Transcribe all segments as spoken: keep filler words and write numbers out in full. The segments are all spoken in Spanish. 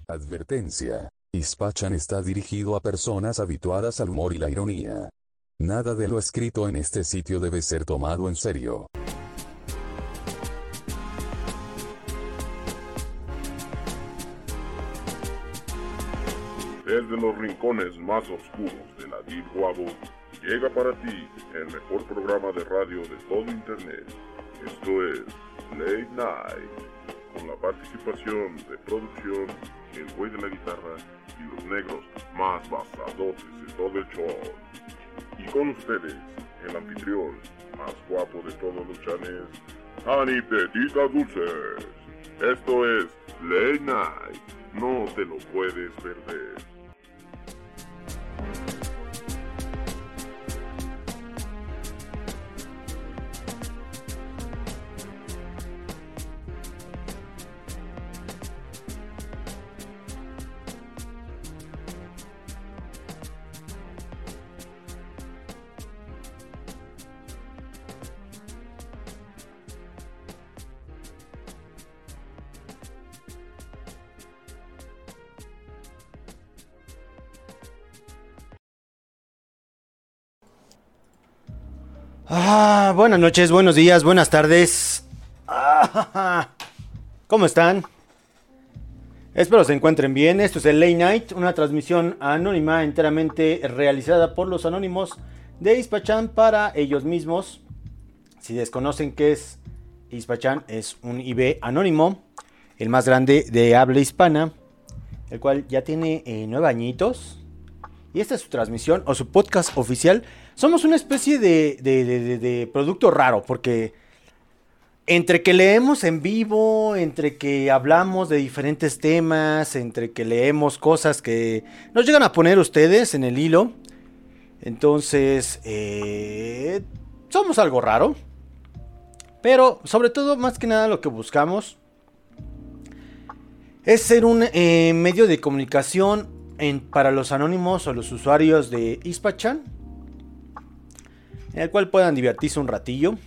Advertencia. Ispachan está dirigido a personas habituadas al humor y la ironía. Nada de lo escrito en este sitio debe ser tomado en serio. Desde los rincones más oscuros de la Deep Web, llega para ti el mejor programa de radio de todo Internet. Esto es Late Night, con la participación de producción, el güey de la guitarra y los negros más basadotes de todo el show. Y con ustedes, el anfitrión más guapo de todos los chanes, Ani Petita Dulces. Esto es Late Night, no te lo puedes perder. Ah, buenas noches, buenos días, buenas tardes. Ah, ¿cómo están? Espero se encuentren bien. Esto es el Late Night, una transmisión anónima enteramente realizada por los anónimos de Ispachan para ellos mismos. Si desconocen qué es Ispachan, es un I B anónimo, el más grande de habla hispana, el cual ya tiene eh, nueve añitos. Y esta es su transmisión o su podcast oficial. Somos una especie de, de, de, de, de producto raro, porque entre que leemos en vivo, entre que hablamos de diferentes temas, entre que leemos cosas que nos llegan a poner ustedes en el hilo, entonces eh, somos algo raro. Pero sobre todo, más que nada, lo que buscamos es ser un eh, medio de comunicación en, para los anónimos o los usuarios de Ispachan, en el cual puedan divertirse un ratillo,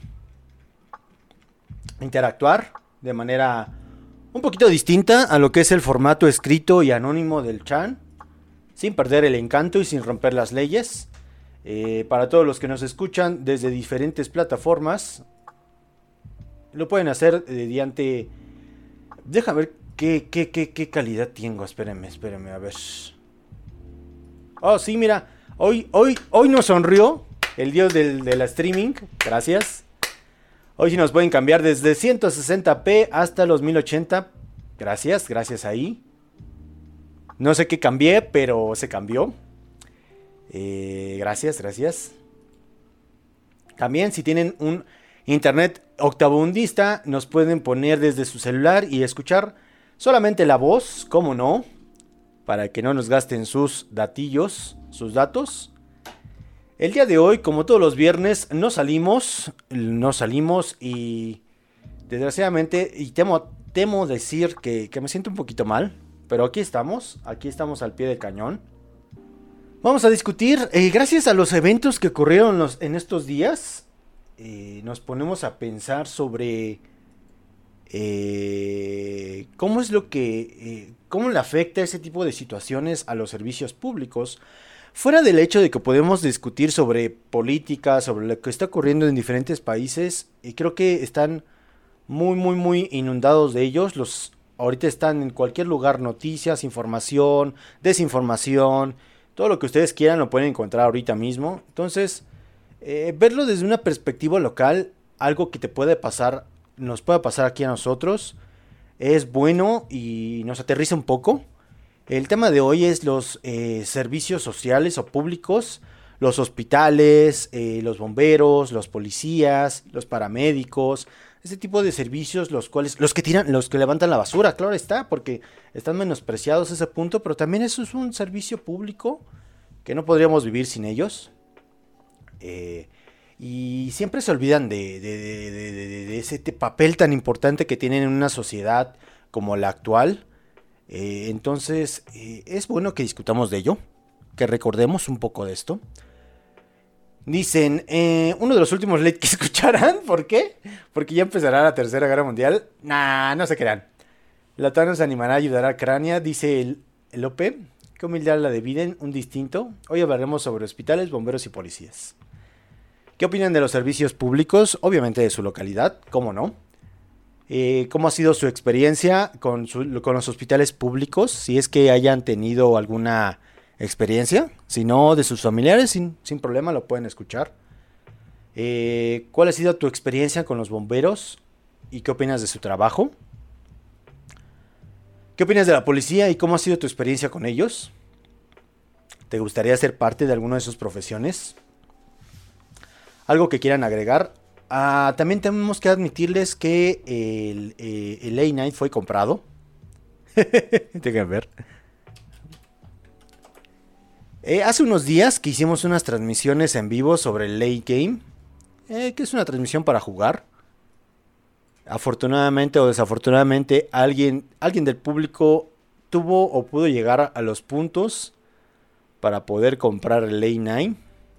interactuar de manera un poquito distinta a lo que es el formato escrito y anónimo del chan, sin perder el encanto y sin romper las leyes. Eh, para todos los que nos escuchan desde diferentes plataformas, lo pueden hacer mediante... Deja ver qué, qué, qué, qué calidad tengo. Espérenme, espérenme, a ver. Oh, sí, mira. Hoy, hoy, hoy nos sonrió el dios del, de la streaming. Gracias. Hoy sí nos pueden cambiar desde ciento sesenta p hasta los mil ochenta. Gracias, gracias ahí. No sé qué cambié, pero se cambió. Eh, gracias, gracias. También si tienen un internet octavundista, nos pueden poner desde su celular y escuchar solamente la voz, ¿cómo no? Para que no nos gasten sus datillos, sus datos. El día de hoy, como todos los viernes, no salimos, no salimos y desgraciadamente, y temo, temo decir que, que me siento un poquito mal, pero aquí estamos, aquí estamos al pie del cañón. Vamos a discutir, eh, gracias a los eventos que ocurrieron los, en estos días, eh, nos ponemos a pensar sobre eh, cómo es lo que, eh, cómo le afecta ese tipo de situaciones a los servicios públicos. Fuera del hecho de que podemos discutir sobre política, sobre lo que está ocurriendo en diferentes países, y creo que están muy, muy, muy inundados de ellos. Los, ahorita están en cualquier lugar noticias, información, desinformación, todo lo que ustedes quieran lo pueden encontrar ahorita mismo. Entonces, eh, verlo desde una perspectiva local, algo que te puede pasar, nos puede pasar aquí a nosotros, es bueno y nos aterriza un poco. El tema de hoy es los eh, servicios sociales o públicos, los hospitales, eh, los bomberos, los policías, los paramédicos, este tipo de servicios, los cuales, los que tiran, los que levantan la basura, claro está, porque están menospreciados a ese punto, pero también eso es un servicio público que no podríamos vivir sin ellos. Eh, y siempre se olvidan de, de, de, de, de, de ese papel tan importante que tienen en una sociedad como la actual. Eh, entonces, eh, es bueno que discutamos de ello, que recordemos un poco de esto. Dicen, eh, uno de los últimos late que escucharán, ¿por qué? Porque ya empezará la tercera guerra mundial. Nah, no se crean. La Thanos animará a ayudar a Crania, dice el, el O P. Qué humildad la de Biden, un distinto. Hoy hablaremos sobre hospitales, bomberos y policías. ¿Qué opinan de los servicios públicos? Obviamente de su localidad, ¿cómo no? Eh, ¿Cómo ha sido su experiencia con, su, con los hospitales públicos? Si es que hayan tenido alguna experiencia. Si no, de sus familiares, sin, sin problema lo pueden escuchar. Eh, ¿Cuál ha sido tu experiencia con los bomberos? ¿Y qué opinas de su trabajo? ¿Qué opinas de la policía y cómo ha sido tu experiencia con ellos? ¿Te gustaría ser parte de alguna de sus profesiones? ¿Algo que quieran agregar? Ah, también tenemos que admitirles que el, eh, el Late Night fue comprado. Déjenme ver. Eh, hace unos días que hicimos unas transmisiones en vivo sobre el Late Game. Eh, que es una transmisión para jugar. Afortunadamente o desafortunadamente alguien, alguien del público tuvo o pudo llegar a los puntos para poder comprar el Late Night.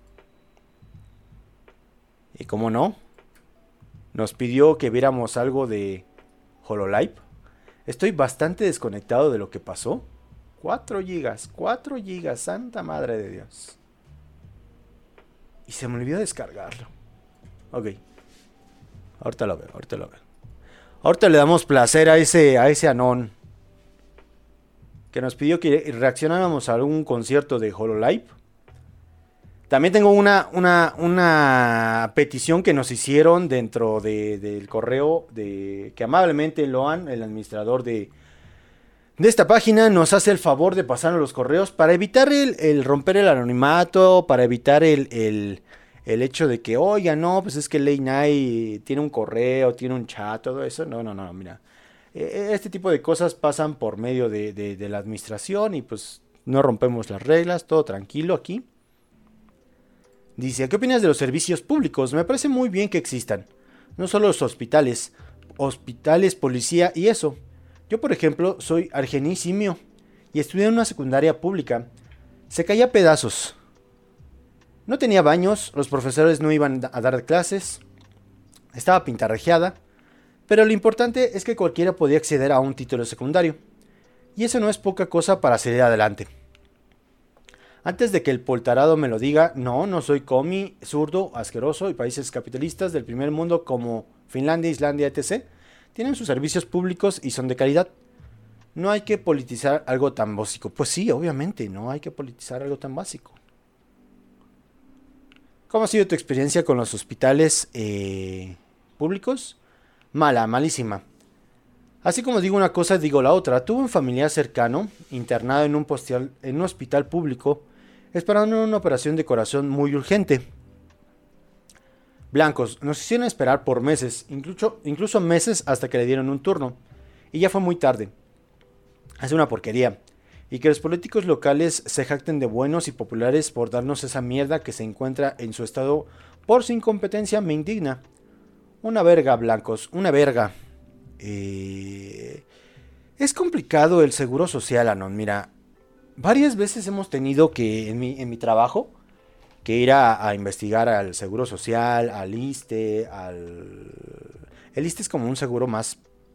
Y cómo no, nos pidió que viéramos algo de Hololive. Estoy bastante desconectado de lo que pasó. cuatro gigas, cuatro gigas, santa madre de Dios. Y se me olvidó descargarlo. Ok. Ahorita lo veo, ahorita lo veo. Ahorita le damos placer a ese, a ese anón que nos pidió que reaccionáramos a algún concierto de Hololive. También tengo una, una, una petición que nos hicieron dentro de, del correo de que amablemente Loan, el administrador de, de esta página, nos hace el favor de pasarnos los correos para evitar el, el romper el anonimato, para evitar el, el, el hecho de que, oiga, no, pues es que Late Night tiene un correo, tiene un chat, todo eso. No, no, no, mira. Este tipo de cosas pasan por medio de, de, de la administración y pues no rompemos las reglas, todo tranquilo aquí. Dice, ¿qué opinas de los servicios públicos? Me parece muy bien que existan. No solo los hospitales, hospitales, policía y eso. Yo, por ejemplo, soy Argení Simio y estudié en una secundaria pública. Se caía a pedazos. No tenía baños, los profesores no iban a dar clases. Estaba pintarrajeada. Pero lo importante es que cualquiera podía acceder a un título secundario. Y eso no es poca cosa para salir adelante. Antes de que el poltarado me lo diga, no, no soy comi, zurdo, asqueroso y países capitalistas del primer mundo como Finlandia, Islandia, etcétera tienen sus servicios públicos y son de calidad. No hay que politizar algo tan básico. Pues sí, obviamente, no hay que politizar algo tan básico. ¿Cómo ha sido tu experiencia con los hospitales eh, públicos? Mala, malísima. Así como digo una cosa, digo la otra. Tuve un familiar cercano, internado en un, postal, en un hospital público, esperando una operación de corazón muy urgente. Blancos, nos hicieron esperar por meses, incluso, incluso meses hasta que le dieron un turno. Y ya fue muy tarde. Es una porquería. Y que los políticos locales se jacten de buenos y populares por darnos esa mierda que se encuentra en su estado por su incompetencia me indigna. Una verga, blancos, una verga. Eh, es complicado el seguro social, Anon. Mira, varias veces hemos tenido que, en mi, en mi trabajo, que ir a, a investigar al seguro social, al ISSSTE, al... El ISSSTE es como un seguro más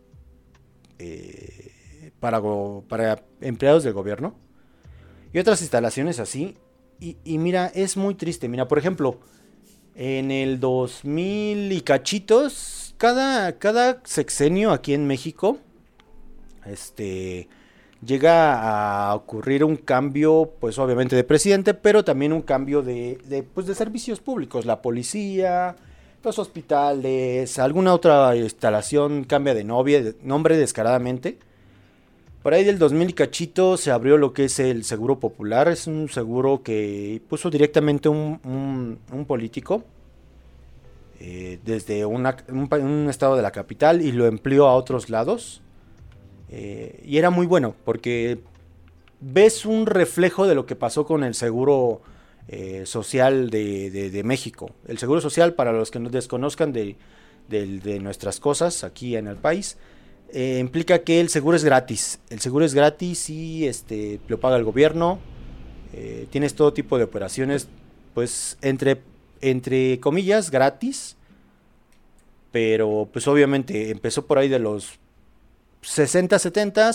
eh, para, para empleados del gobierno. Y otras instalaciones así. Y, y mira, es muy triste. Mira, por ejemplo, en el dos mil y cachitos... Cada, cada sexenio aquí en México este, llega a ocurrir un cambio, pues obviamente de presidente, pero también un cambio de, de, pues, de servicios públicos. La policía, los hospitales, alguna otra instalación cambia de, novia, de nombre descaradamente. Por ahí del dos mil y cachito se abrió lo que es el Seguro Popular. Es un seguro que puso directamente un, un, un político. Eh, desde una, un, un estado de la capital y lo empleó a otros lados eh, y era muy bueno porque ves un reflejo de lo que pasó con el seguro eh, social de, de, de México. El seguro social, para los que no desconozcan de, de, de nuestras cosas aquí en el país, eh, implica que el seguro es gratis. El seguro es gratis y este, lo paga el gobierno. Eh, tienes todo tipo de operaciones, pues entre entre comillas, gratis, pero pues obviamente empezó por ahí de los sesenta, setenta,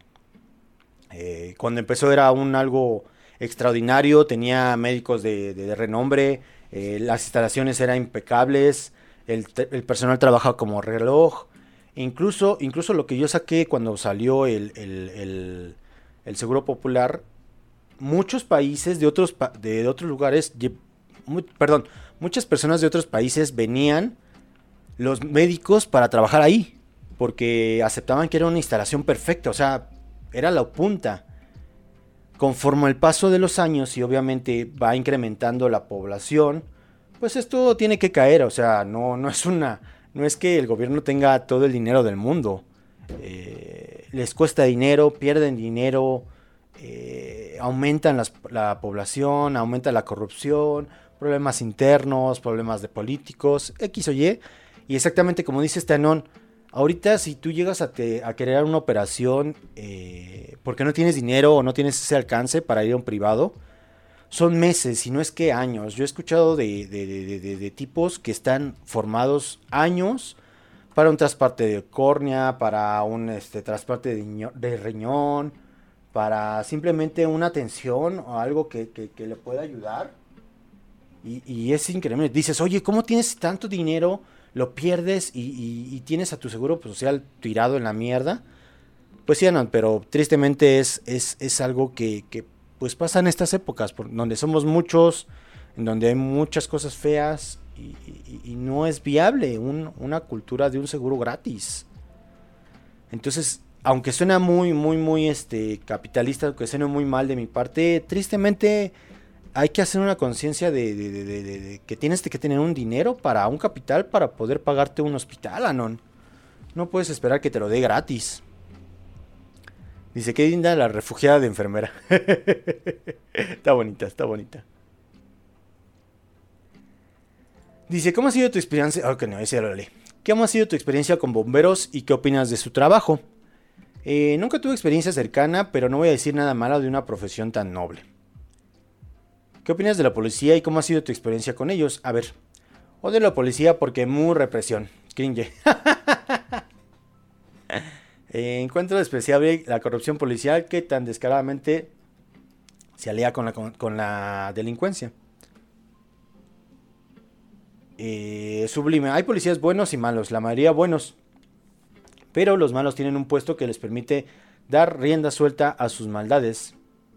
eh, cuando empezó era un algo extraordinario, tenía médicos de, de, de renombre, eh, las instalaciones eran impecables, el, el personal trabajaba como reloj, incluso, incluso lo que yo saqué cuando salió el, el, el, el Seguro Popular, muchos países de otros, de, de otros lugares, muy, perdón, muchas personas de otros países venían los médicos para trabajar ahí, porque aceptaban que era una instalación perfecta, o sea, era la punta. Conforme el paso de los años y obviamente va incrementando la población, pues esto tiene que caer, o sea, no, no es una, no es que el gobierno tenga todo el dinero del mundo, eh, les cuesta dinero, pierden dinero, eh, aumentan las, la población, aumenta la corrupción, problemas internos, problemas de políticos, X o Y, y exactamente como dice Stanón, ahorita si tú llegas a, te, a querer una operación eh, porque no tienes dinero o no tienes ese alcance para ir a un privado, son meses, si no es que años. Yo he escuchado de, de, de, de, de tipos que están formados años para un trasplante de córnea, para un este, trasplante de, de riñón, para simplemente una atención o algo que, que, que le pueda ayudar. Y, y es increíble. Dices, oye, ¿cómo tienes tanto dinero? Lo pierdes y, y, y tienes a tu seguro social tirado en la mierda. Pues sí, no, pero tristemente es, es, es algo que, que pues pasa en estas épocas, por donde somos muchos, en donde hay muchas cosas feas y, y, y no es viable un, una cultura de un seguro gratis. Entonces, aunque suena muy, muy, muy este, capitalista, aunque suene muy mal de mi parte, tristemente hay que hacer una conciencia de, de, de, de, de, de que tienes que tener un dinero para un capital para poder pagarte un hospital, Anon. No puedes esperar que te lo dé gratis. Dice, qué linda la refugiada de enfermera. Está bonita, está bonita. Dice, ¿cómo ha sido tu experiencia? Ok, no, ese ya lo leí. ¿Cómo ha sido tu experiencia con bomberos y qué opinas de su trabajo? Eh, nunca tuve experiencia cercana, pero no voy a decir nada malo de una profesión tan noble. ¿Qué opinas de la policía y cómo ha sido tu experiencia con ellos? A ver, odio la policía porque muy represión. Cringe. eh, encuentro despreciable la corrupción policial que tan descaradamente se alía con la, con, con la delincuencia. Eh, sublime. Hay policías buenos y malos, la mayoría buenos. Pero los malos tienen un puesto que les permite dar rienda suelta a sus maldades.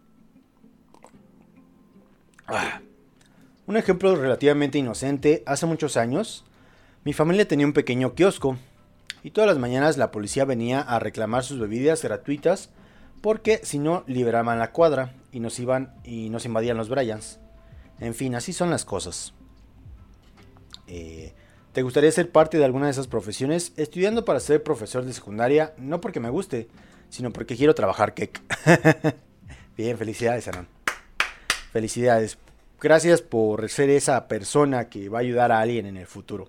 Ah. Un ejemplo relativamente inocente, hace muchos años, mi familia tenía un pequeño kiosco y todas las mañanas la policía venía a reclamar sus bebidas gratuitas porque si no liberaban la cuadra y nos iban y nos invadían los Bryans. En fin, así son las cosas. Eh, ¿Te gustaría ser parte de alguna de esas profesiones? Estudiando para ser profesor de secundaria, no porque me guste, sino porque quiero trabajar kek. Bien, felicidades, Anon. Felicidades. Gracias por ser esa persona que va a ayudar a alguien en el futuro.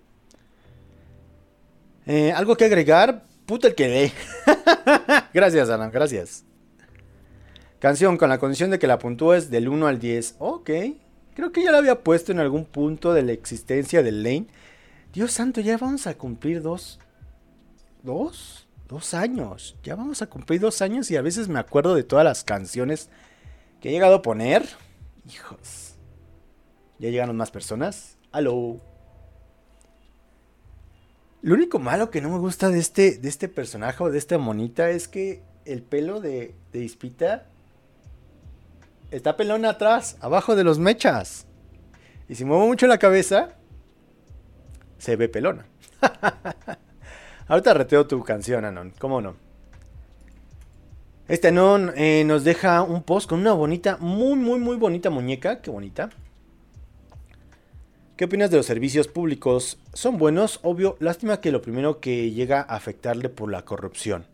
Eh, ¿Algo que agregar? Puta el que lee. Gracias, Ana, gracias. Canción con la condición de que la puntúes del uno al diez. Ok. Creo que ya la había puesto en algún punto de la existencia del Lane. Dios santo, ya vamos a cumplir dos... ¿Dos? Dos años. Ya vamos a cumplir dos años y a veces me acuerdo de todas las canciones que he llegado a poner. Hijos. ¿Ya llegaron más personas? ¡Aló! Lo único malo que no me gusta de este, de este personaje o de esta monita es que el pelo de, de Ispita está pelón atrás, abajo de los mechas. Y si muevo mucho la cabeza, se ve pelona. Ahorita reteo tu canción, Anon. ¿Cómo no? Este Anon eh, nos deja un post con una bonita, muy, muy, muy bonita muñeca. Qué bonita. ¿Qué opinas de los servicios públicos? Son buenos, obvio. Lástima que lo primero que llega a afectarle por la corrupción.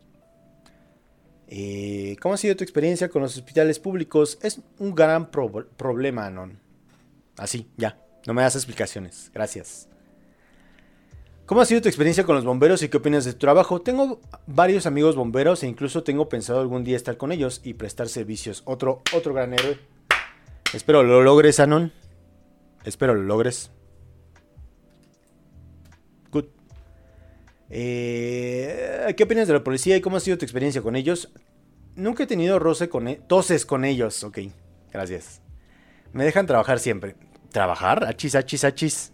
Eh, ¿Cómo ha sido tu experiencia con los hospitales públicos? Es un gran pro- problema, Anon. Así, ya. No me das explicaciones. Gracias. ¿Cómo ha sido tu experiencia con los bomberos y qué opinas de tu trabajo? Tengo varios amigos bomberos e incluso tengo pensado algún día estar con ellos y prestar servicios. Otro, otro gran héroe. Espero lo logres, Anon. Espero lo logres. Good. Eh, ¿Qué opinas de la policía y cómo ha sido tu experiencia con ellos? Nunca he tenido roce con e- toses con ellos. Ok, gracias. Me dejan trabajar siempre. ¿Trabajar? Achis, achis, achis.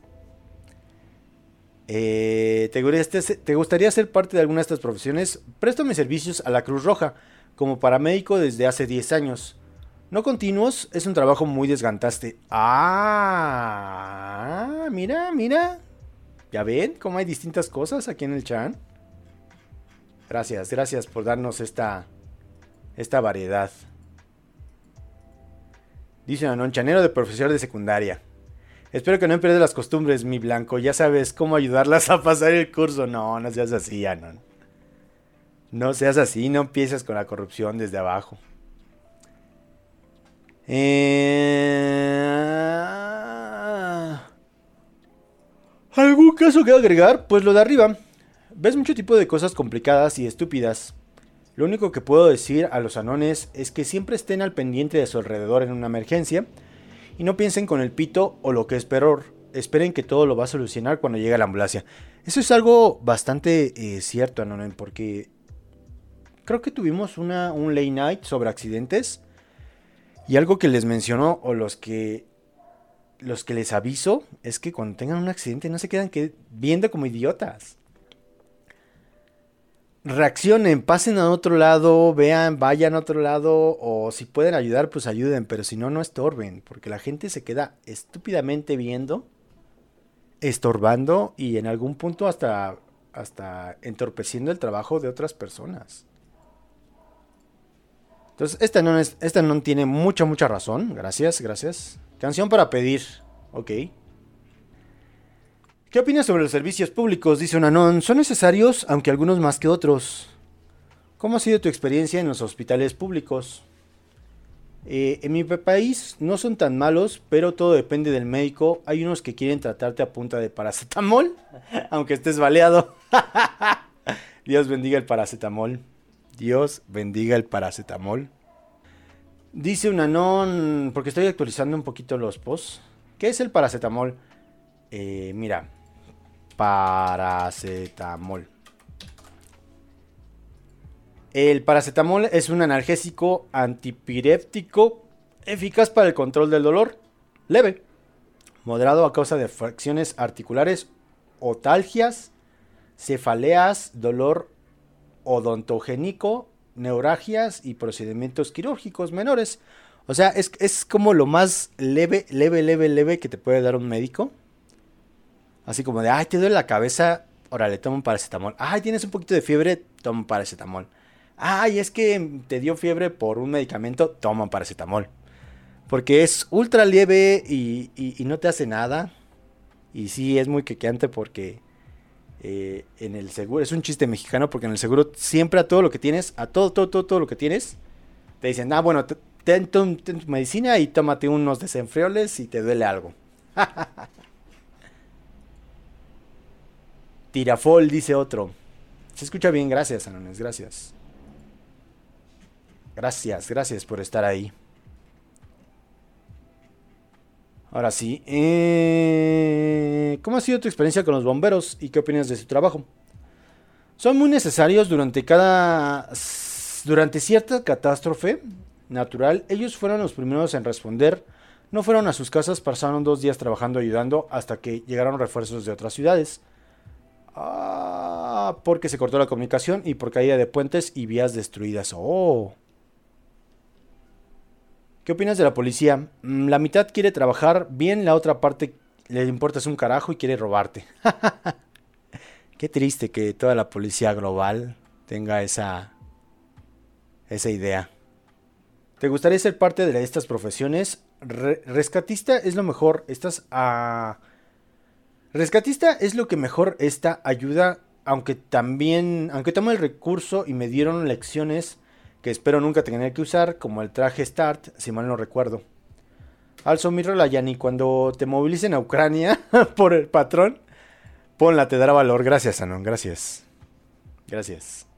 Eh, ¿te, gustaría, ¿Te gustaría ser parte de alguna de estas profesiones? Presto mis servicios a la Cruz Roja como paramédico desde hace diez años. No continuos, es un trabajo muy desgastante. Ah, mira, mira. ¿Ya ven cómo hay distintas cosas aquí en el chat? Gracias, gracias por darnos esta, esta variedad. Dice un chanero de profesor de secundaria. Espero que no pierdas las costumbres, mi blanco. Ya sabes cómo ayudarlas a pasar el curso. No, no seas así, Anon. No seas así, no empieces con la corrupción desde abajo. Eh... ¿Algún caso que agregar? Pues lo de arriba. Ves mucho tipo de cosas complicadas y estúpidas. Lo único que puedo decir a los anones es que siempre estén al pendiente de su alrededor en una emergencia y no piensen con el pito o lo que es peor. Esperen que todo lo va a solucionar cuando llegue la ambulancia. Eso es algo bastante eh, cierto, anonen, porque creo que tuvimos una, un late night sobre accidentes y algo que les mencionó o los que los que les aviso es que cuando tengan un accidente no se quedan que, viendo como idiotas. Reaccionen, pasen a otro lado, vean, vayan a otro lado, o si pueden ayudar, pues ayuden, pero si no, no estorben, porque la gente se queda estúpidamente viendo, estorbando y en algún punto hasta, hasta entorpeciendo el trabajo de otras personas. Entonces, esta no, es, esta no tiene mucha, mucha razón. Gracias, gracias. Canción para pedir. Ok. ¿Qué opinas sobre los servicios públicos? Dice un anón. Son necesarios, aunque algunos más que otros. ¿Cómo ha sido tu experiencia en los hospitales públicos? Eh, en mi país no son tan malos, pero todo depende del médico. Hay unos que quieren tratarte a punta de paracetamol, aunque estés baleado. Dios bendiga el paracetamol. Dios bendiga el paracetamol. Dice un anón, porque estoy actualizando un poquito los posts. ¿Qué es el paracetamol? Eh, mira, paracetamol. El paracetamol es un analgésico antipiréptico eficaz para el control del dolor leve, moderado a causa de fracciones articulares, otalgias, cefaleas, dolor odontogénico, neuralgias y procedimientos quirúrgicos menores. O sea, es, es como lo más leve, leve, leve, leve que te puede dar un médico. Así como de, ay, te duele la cabeza, órale, toma un paracetamol. Ay, tienes un poquito de fiebre, toma un paracetamol. Ay, es que te dio fiebre por un medicamento, toma un paracetamol. Porque es ultra leve y, y, y no te hace nada. Y sí, es muy quequeante porque eh, en el seguro, es un chiste mexicano, porque en el seguro siempre a todo lo que tienes, a todo, todo, todo, todo lo que tienes, te dicen, ah, bueno, te, ten, ten, ten tu medicina y tómate unos desenfrioles si te duele algo. Tirafol, dice otro. Se escucha bien, gracias, Anones, gracias. Gracias, gracias por estar ahí. Ahora sí, eh... ¿cómo ha sido tu experiencia con los bomberos y qué opinas de su trabajo? Son muy necesarios durante cada... Durante cierta catástrofe natural, ellos fueron los primeros en responder. No fueron a sus casas, pasaron dos días trabajando ayudando hasta que llegaron refuerzos de otras ciudades. Ah, porque se cortó la comunicación y por caída de puentes y vías destruidas. Oh. ¿Qué opinas de la policía? La mitad quiere trabajar bien, la otra parte le importas un carajo y quiere robarte. Qué triste que toda la policía global tenga esa, esa idea. ¿Te gustaría ser parte de estas profesiones? Re- rescatista es lo mejor. Estás a... Rescatista es lo que mejor esta ayuda, aunque también, aunque tomo el recurso y me dieron lecciones que espero nunca tener que usar, como el traje Start, si mal no recuerdo. Also, mi Rolayani, cuando te movilicen a Ucrania por el patrón, ponla, te dará valor. Gracias, Anon, gracias. Gracias.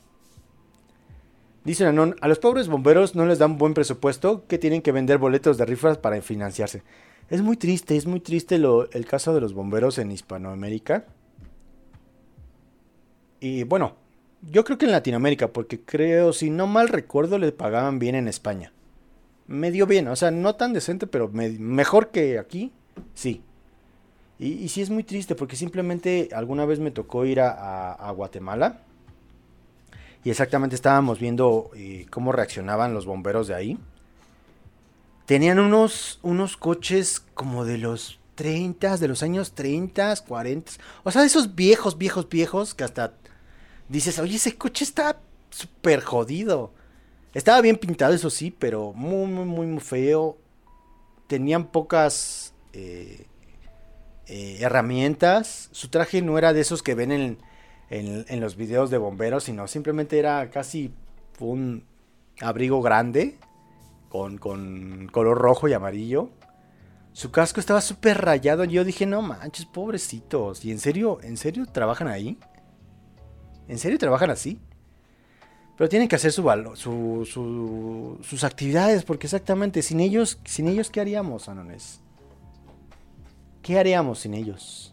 Dice Anon, a los pobres bomberos no les dan buen presupuesto, que tienen que vender boletos de rifas para financiarse. Es muy triste, es muy triste lo, el caso de los bomberos en Hispanoamérica. Y bueno, yo creo que en Latinoamérica, porque creo, si no mal recuerdo, le pagaban bien en España. Medio bien, o sea, no tan decente, pero me- mejor que aquí, sí. Y, y sí es muy triste porque simplemente alguna vez me tocó ir a, a- a Guatemala y exactamente estábamos viendo eh, cómo reaccionaban los bomberos de ahí. Tenían unos, unos coches como de los treinta, de los años treinta, cuarenta. O sea, esos viejos, viejos, viejos que hasta dices, oye, ese coche está súper jodido. Estaba bien pintado, eso sí, pero muy, muy, muy, muy feo. Tenían pocas eh, eh, herramientas. Su traje no era de esos que ven en, en, en los videos de bomberos, sino simplemente era casi un abrigo grande con, con color rojo y amarillo. Su casco estaba súper rayado. Yo dije, no manches, pobrecitos. ¿Y en serio, en serio trabajan ahí? ¿En serio trabajan así? Pero tienen que hacer su, valo- su, su- sus actividades, porque exactamente, sin ellos, sin ellos, ¿qué haríamos, Anones? ¿Qué haríamos sin ellos?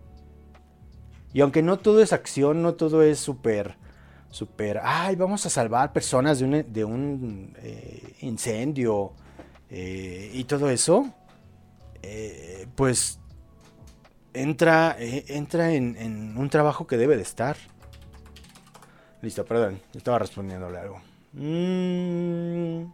Y aunque no todo es acción, no todo es súper, súper, ay, vamos a salvar personas de un, de un eh, incendio eh, y todo eso, eh, pues entra, eh, entra en, en un trabajo que debe de estar. Listo, perdón, estaba respondiéndole algo. Mm,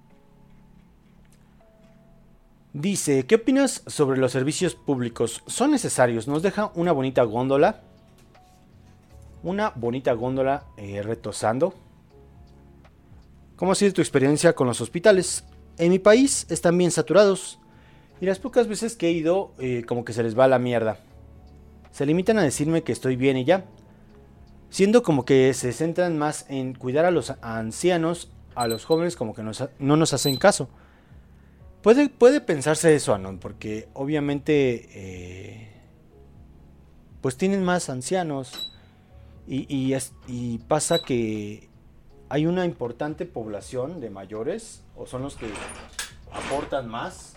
dice, ¿qué opinas sobre los servicios públicos? ¿Son necesarios? Nos deja una bonita góndola. Una bonita góndola eh, retosando. ¿Cómo ha sido tu experiencia con los hospitales? En mi país están bien saturados. Y las pocas veces que he ido, eh, como que se les va a la mierda. Se limitan a decirme que estoy bien y ya. Siendo como que se centran más en cuidar a los ancianos, a los jóvenes como que nos, no nos hacen caso. Puede, puede pensarse eso, Anon, porque obviamente eh, pues tienen más ancianos y, y, es- y pasa que hay una importante población de mayores, o son los que aportan más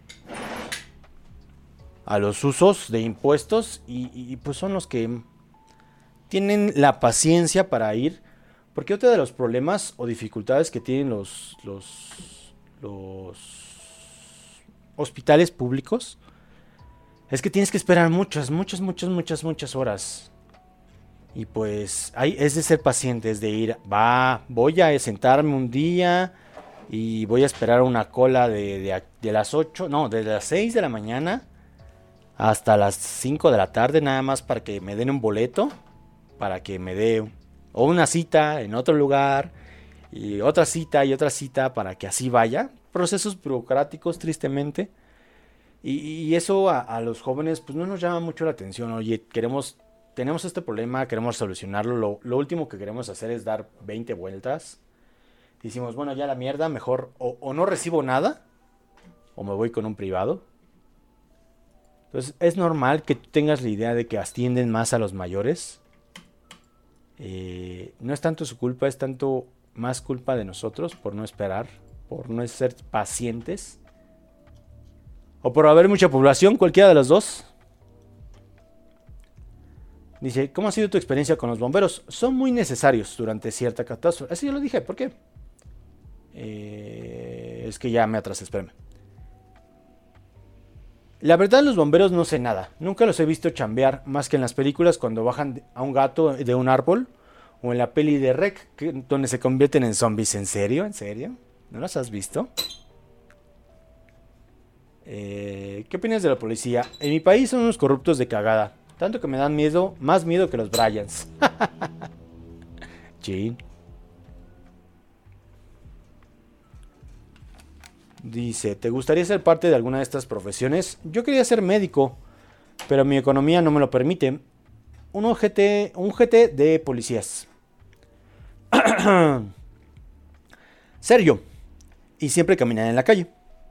a los usos de impuestos y, y, pues son los que tienen la paciencia para ir. Porque otro de los problemas o dificultades que tienen los, los, los hospitales públicos es que tienes que esperar muchas, muchas, muchas, muchas, muchas horas. Y pues hay, es de ser paciente, es de ir, va, voy a sentarme un día y voy a esperar una cola de, de, de las ocho, no, de las seis de la mañana hasta las cinco de la tarde nada más para que me den un boleto, para que me dé o una cita en otro lugar y otra cita y otra cita para que así vaya. Procesos burocráticos, tristemente. Y, y eso a, a los jóvenes pues no nos llama mucho la atención. Oye, queremos, tenemos este problema, queremos solucionarlo. Lo, lo último que queremos hacer es dar veinte vueltas. Decimos, bueno, ya la mierda, mejor o, o no recibo nada o me voy con un privado. Entonces es normal que tú tengas la idea de que atienden más a los mayores. Eh, no es tanto su culpa, es tanto más culpa de nosotros por no esperar, por no ser pacientes. O por haber mucha población, cualquiera de los dos. Dice, ¿cómo ha sido tu experiencia con los bomberos? Son muy necesarios durante cierta catástrofe. Así yo lo dije, ¿por qué? Eh, es que ya me atrasé, espérame. La verdad, los bomberos no sé nada. Nunca los he visto chambear más que en las películas cuando bajan a un gato de un árbol. O en la peli de Rec, que, donde se convierten en zombies. ¿En serio? ¿En serio? ¿No los has visto? Eh, ¿Qué opinas de la policía? En mi país son unos corruptos de cagada. Tanto que me dan miedo, más miedo que los Bryans. Chin. Dice, ¿te gustaría ser parte de alguna de estas profesiones? Yo quería ser médico, pero mi economía no me lo permite. Un G T, un G T de policías. Serio. Y siempre caminar en la calle.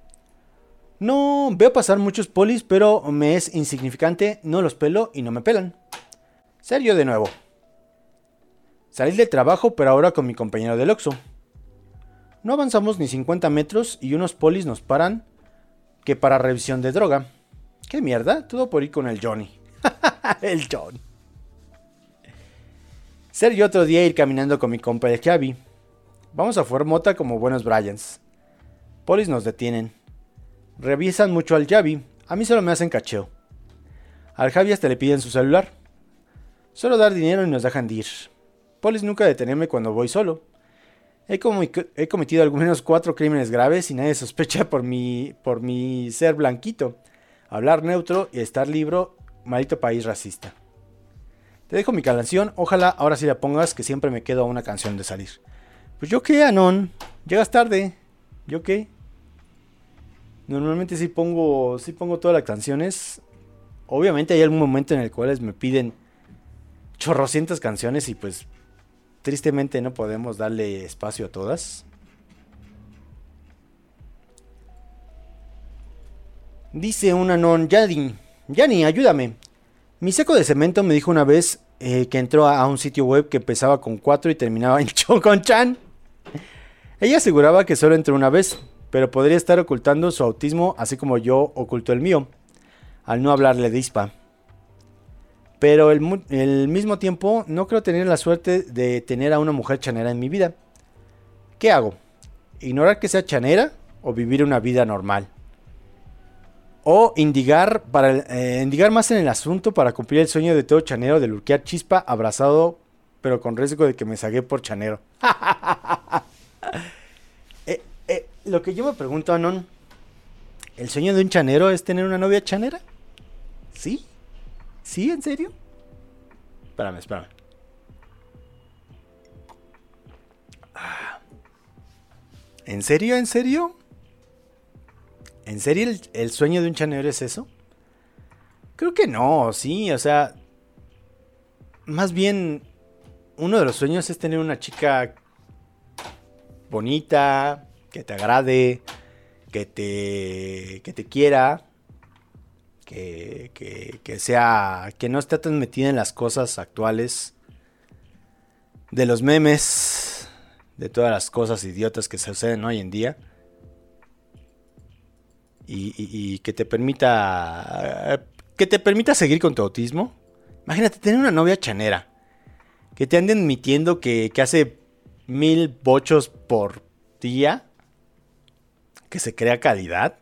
No veo pasar muchos polis, pero me es insignificante, no los pelo y no me pelan. Serio de nuevo. Salí del trabajo, pero ahora con mi compañero del Oxxo. No avanzamos ni cincuenta metros y unos polis nos paran que para revisión de droga. ¿Qué mierda? Todo por ir con el Johnny. El Johnny. Ser yo otro día ir caminando con mi compa el Javi. Vamos a fumar mota como buenos Bryans. Polis nos detienen. Revisan mucho al Javi. A mí solo me hacen cacheo. Al Javi hasta le piden su celular. Solo dar dinero y nos dejan de ir. Polis nunca detenerme cuando voy solo. He, com he cometido al menos cuatro crímenes graves y nadie sospecha por mi, por mi ser blanquito, hablar neutro y estar libro, maldito país racista. Te dejo mi canción, ojalá ahora sí la pongas, que siempre me quedo a una canción de salir. Pues yo qué, Anon, llegas tarde, yo qué. Normalmente sí pongo, sí pongo todas las canciones. Obviamente hay algún momento en el cual me piden chorrocientas canciones y pues tristemente no podemos darle espacio a todas. Dice un Anon, Yani, Yani, ayúdame. Mi seco de cemento me dijo una vez eh, que entró a, a un sitio web que empezaba con cuatro y terminaba en Cho con Chan. Ella aseguraba que solo entró una vez, pero podría estar ocultando su autismo así como yo oculto el mío, al no hablarle de ispa. Pero al el mismo tiempo no creo tener la suerte de tener a una mujer chanera en mi vida. ¿Qué hago? ¿Ignorar que sea chanera o vivir una vida normal? O indigar, para, eh, indigar más en el asunto para cumplir el sueño de todo chanero de lurquear chispa abrazado, pero con riesgo de que me saque por chanero. eh, eh, lo que yo me pregunto, Anon, ¿el sueño de un chanero es tener una novia chanera? ¿Sí? ¿Sí? ¿En serio? Espérame, espérame. ¿En serio? ¿En serio? ¿En serio el, el sueño de un chanero es eso? Creo que no, sí, o sea... Más bien, uno de los sueños es tener una chica bonita, que te agrade, que te, que te quiera... Que, que, que sea, que no esté tan metida en las cosas actuales de los memes, de todas las cosas idiotas que se suceden hoy en día, y, y, y que te permita que te permita seguir con tu autismo. Imagínate tener una novia chanera que te anden mintiendo que, que hace mil bochos por día, que se crea calidad.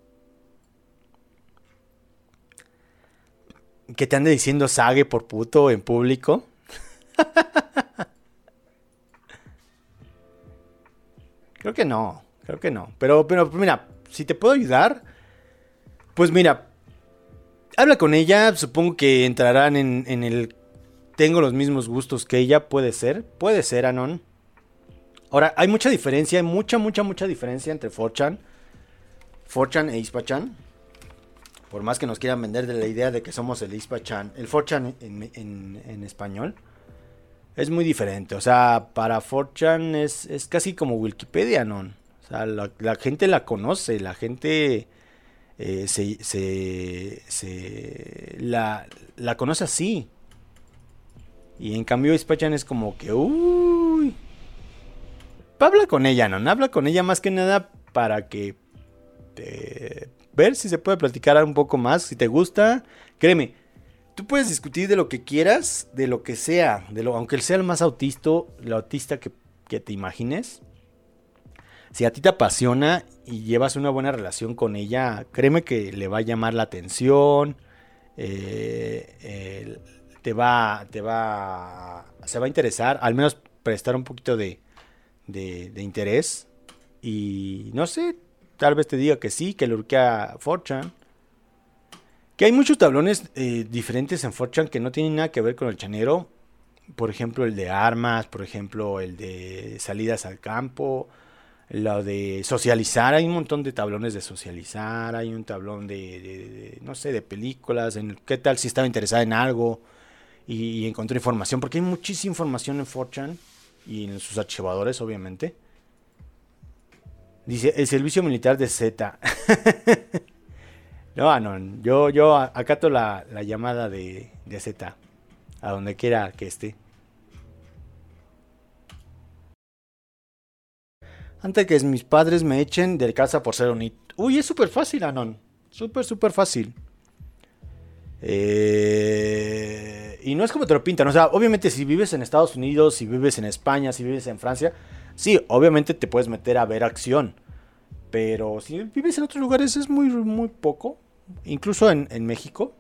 Que te ande diciendo sague por puto en público. Creo que no, creo que no. Pero, pero mira, si te puedo ayudar, pues mira, habla con ella. Supongo que entrarán en, en el... Tengo los mismos gustos que ella, puede ser. Puede ser, Anon. Ahora, hay mucha diferencia, hay mucha, mucha, mucha diferencia entre cuatro chan, cuatro chan e Ispa-chan. Por más que nos quieran vender de la idea de que somos el Ispa-chan, el cuatro chan en, en, en español es muy diferente. O sea, para cuatro chan es, es casi como Wikipedia, ¿no? O sea, la, la gente la conoce, la gente eh, se, se, se la, la conoce así. Y en cambio Ispa-chan es como que, uy, habla con ella, ¿no? Habla con ella más que nada para que te... ver si se puede platicar un poco más. Si te gusta, créeme, tú puedes discutir de lo que quieras, de lo que sea, de lo, aunque sea el más autista, el autista que, que te imagines. Si a ti te apasiona y llevas una buena relación con ella, créeme que le va a llamar la atención, eh, eh, te va, te va, se va a interesar, al menos prestar un poquito de, de, de interés. Y no sé, tal vez te diga que sí, que lurquea cuatro chan. Que hay muchos tablones eh, diferentes en cuatro chan que no tienen nada que ver con el chanero. Por ejemplo, el de armas, por ejemplo, el de salidas al campo, lo de socializar. Hay un montón de tablones de socializar. Hay un tablón de, de, de no sé, de películas. En qué tal si estaba interesada en algo y, y encontró información. Porque hay muchísima información en cuatro chan y en sus archivadores, obviamente. Dice, el servicio militar de Z. No, no, yo, yo acato la, la llamada de, de Z. A donde quiera que esté. Antes que mis padres me echen de casa por ser un it. Uy, es súper fácil, Anon. Súper, súper fácil. Eh, y no es como te lo pintan, o sea, obviamente si vives en Estados Unidos, si vives en España, si vives en Francia, sí, obviamente te puedes meter a ver acción. Pero si vives en otros lugares es muy, muy poco. Incluso en, en México.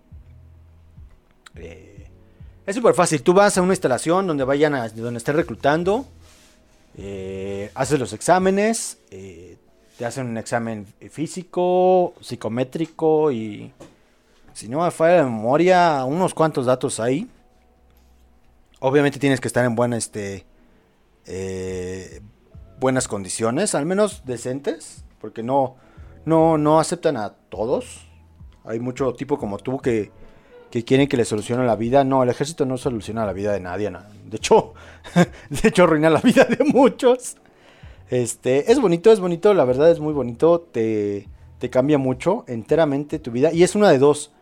Eh, es súper fácil. Tú vas a una instalación donde vayan a, donde estén reclutando. Eh, haces los exámenes. Eh, te hacen un examen físico, psicométrico y... Si no me falla la memoria, unos cuantos datos ahí. Obviamente tienes que estar en buena, este, eh, buenas condiciones, al menos decentes, porque no, no, no aceptan a todos. Hay mucho tipo como tú que, que quieren que le solucione la vida. No, el ejército no soluciona la vida de nadie. No. De hecho, de hecho arruina la vida de muchos. Este, es bonito, es bonito, la verdad es muy bonito. Te, te cambia mucho, enteramente tu vida. Y es una de dos.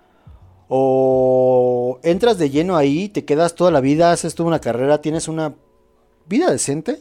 O entras de lleno ahí, te quedas toda la vida, haces toda una carrera, tienes una vida decente.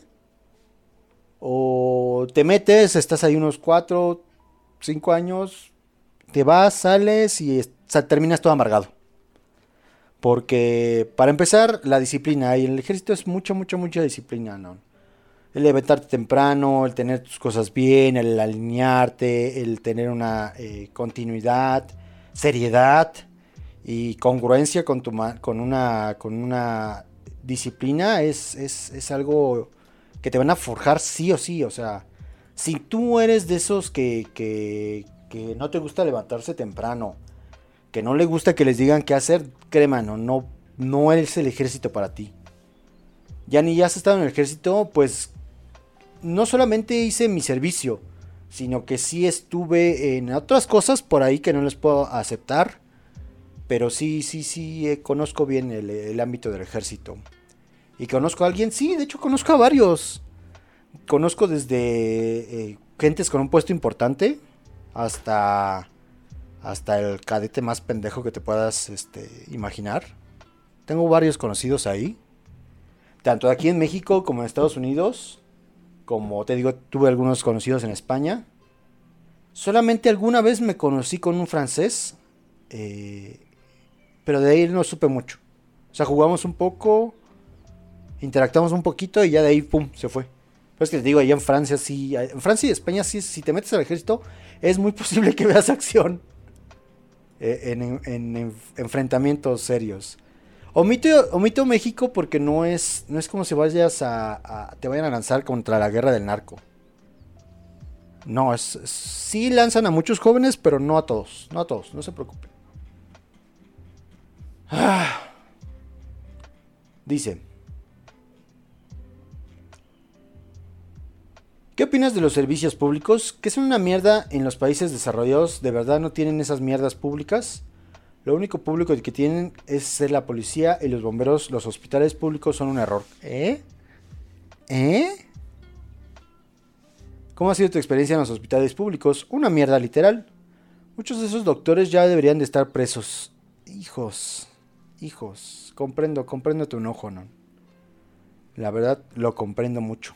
O te metes, estás ahí unos cuatro, cinco años, te vas, sales y es, o sea, terminas todo amargado. Porque para empezar, la disciplina, y en el ejército es mucha, mucha, mucha disciplina, ¿no? El levantarte temprano, el tener tus cosas bien, el alinearte, el tener una eh, continuidad, seriedad y congruencia con, tu ma- con, una, con una disciplina es, es, es algo que te van a forjar sí o sí. O sea, si tú eres de esos que, que, que no te gusta levantarse temprano, que no le gusta que les digan qué hacer, créeme, no, no, no es el ejército para ti. Ya ni ya has estado en el ejército, pues no solamente hice mi servicio, sino que sí estuve en otras cosas por ahí que no les puedo aceptar. Pero sí, sí, sí, eh, conozco bien el, el ámbito del ejército. Y conozco a alguien, sí, de hecho conozco a varios. Conozco desde eh, gentes con un puesto importante hasta, hasta el cadete más pendejo que te puedas este, imaginar. Tengo varios conocidos ahí. Tanto aquí en México como en Estados Unidos. Como te digo, tuve algunos conocidos en España. Solamente alguna vez me conocí con un francés. Eh... Pero de ahí no supe mucho. O sea, jugamos un poco, interactuamos un poquito y ya de ahí, pum, se fue. Pues que te digo, allá en Francia sí, en Francia y España sí, si te metes al ejército, es muy posible que veas acción eh, en, en, en, en enfrentamientos serios. Omito, omito México porque no es, no es como si vayas a, a, te vayan a lanzar contra la guerra del narco. No, es, es, sí lanzan a muchos jóvenes, pero no a todos, no a todos, no se preocupen. Ah. Dice: ¿qué opinas de los servicios públicos? Que son una mierda en los países desarrollados. ¿De verdad no tienen esas mierdas públicas? Lo único público que tienen es ser la policía y los bomberos. Los hospitales públicos son un error. ¿Eh? ¿Eh? ¿Cómo ha sido tu experiencia en los hospitales públicos? Una mierda literal. Muchos de esos doctores ya deberían de estar presos. Hijos... Hijos, comprendo, comprendo tu enojo, ¿no? La verdad, lo comprendo mucho.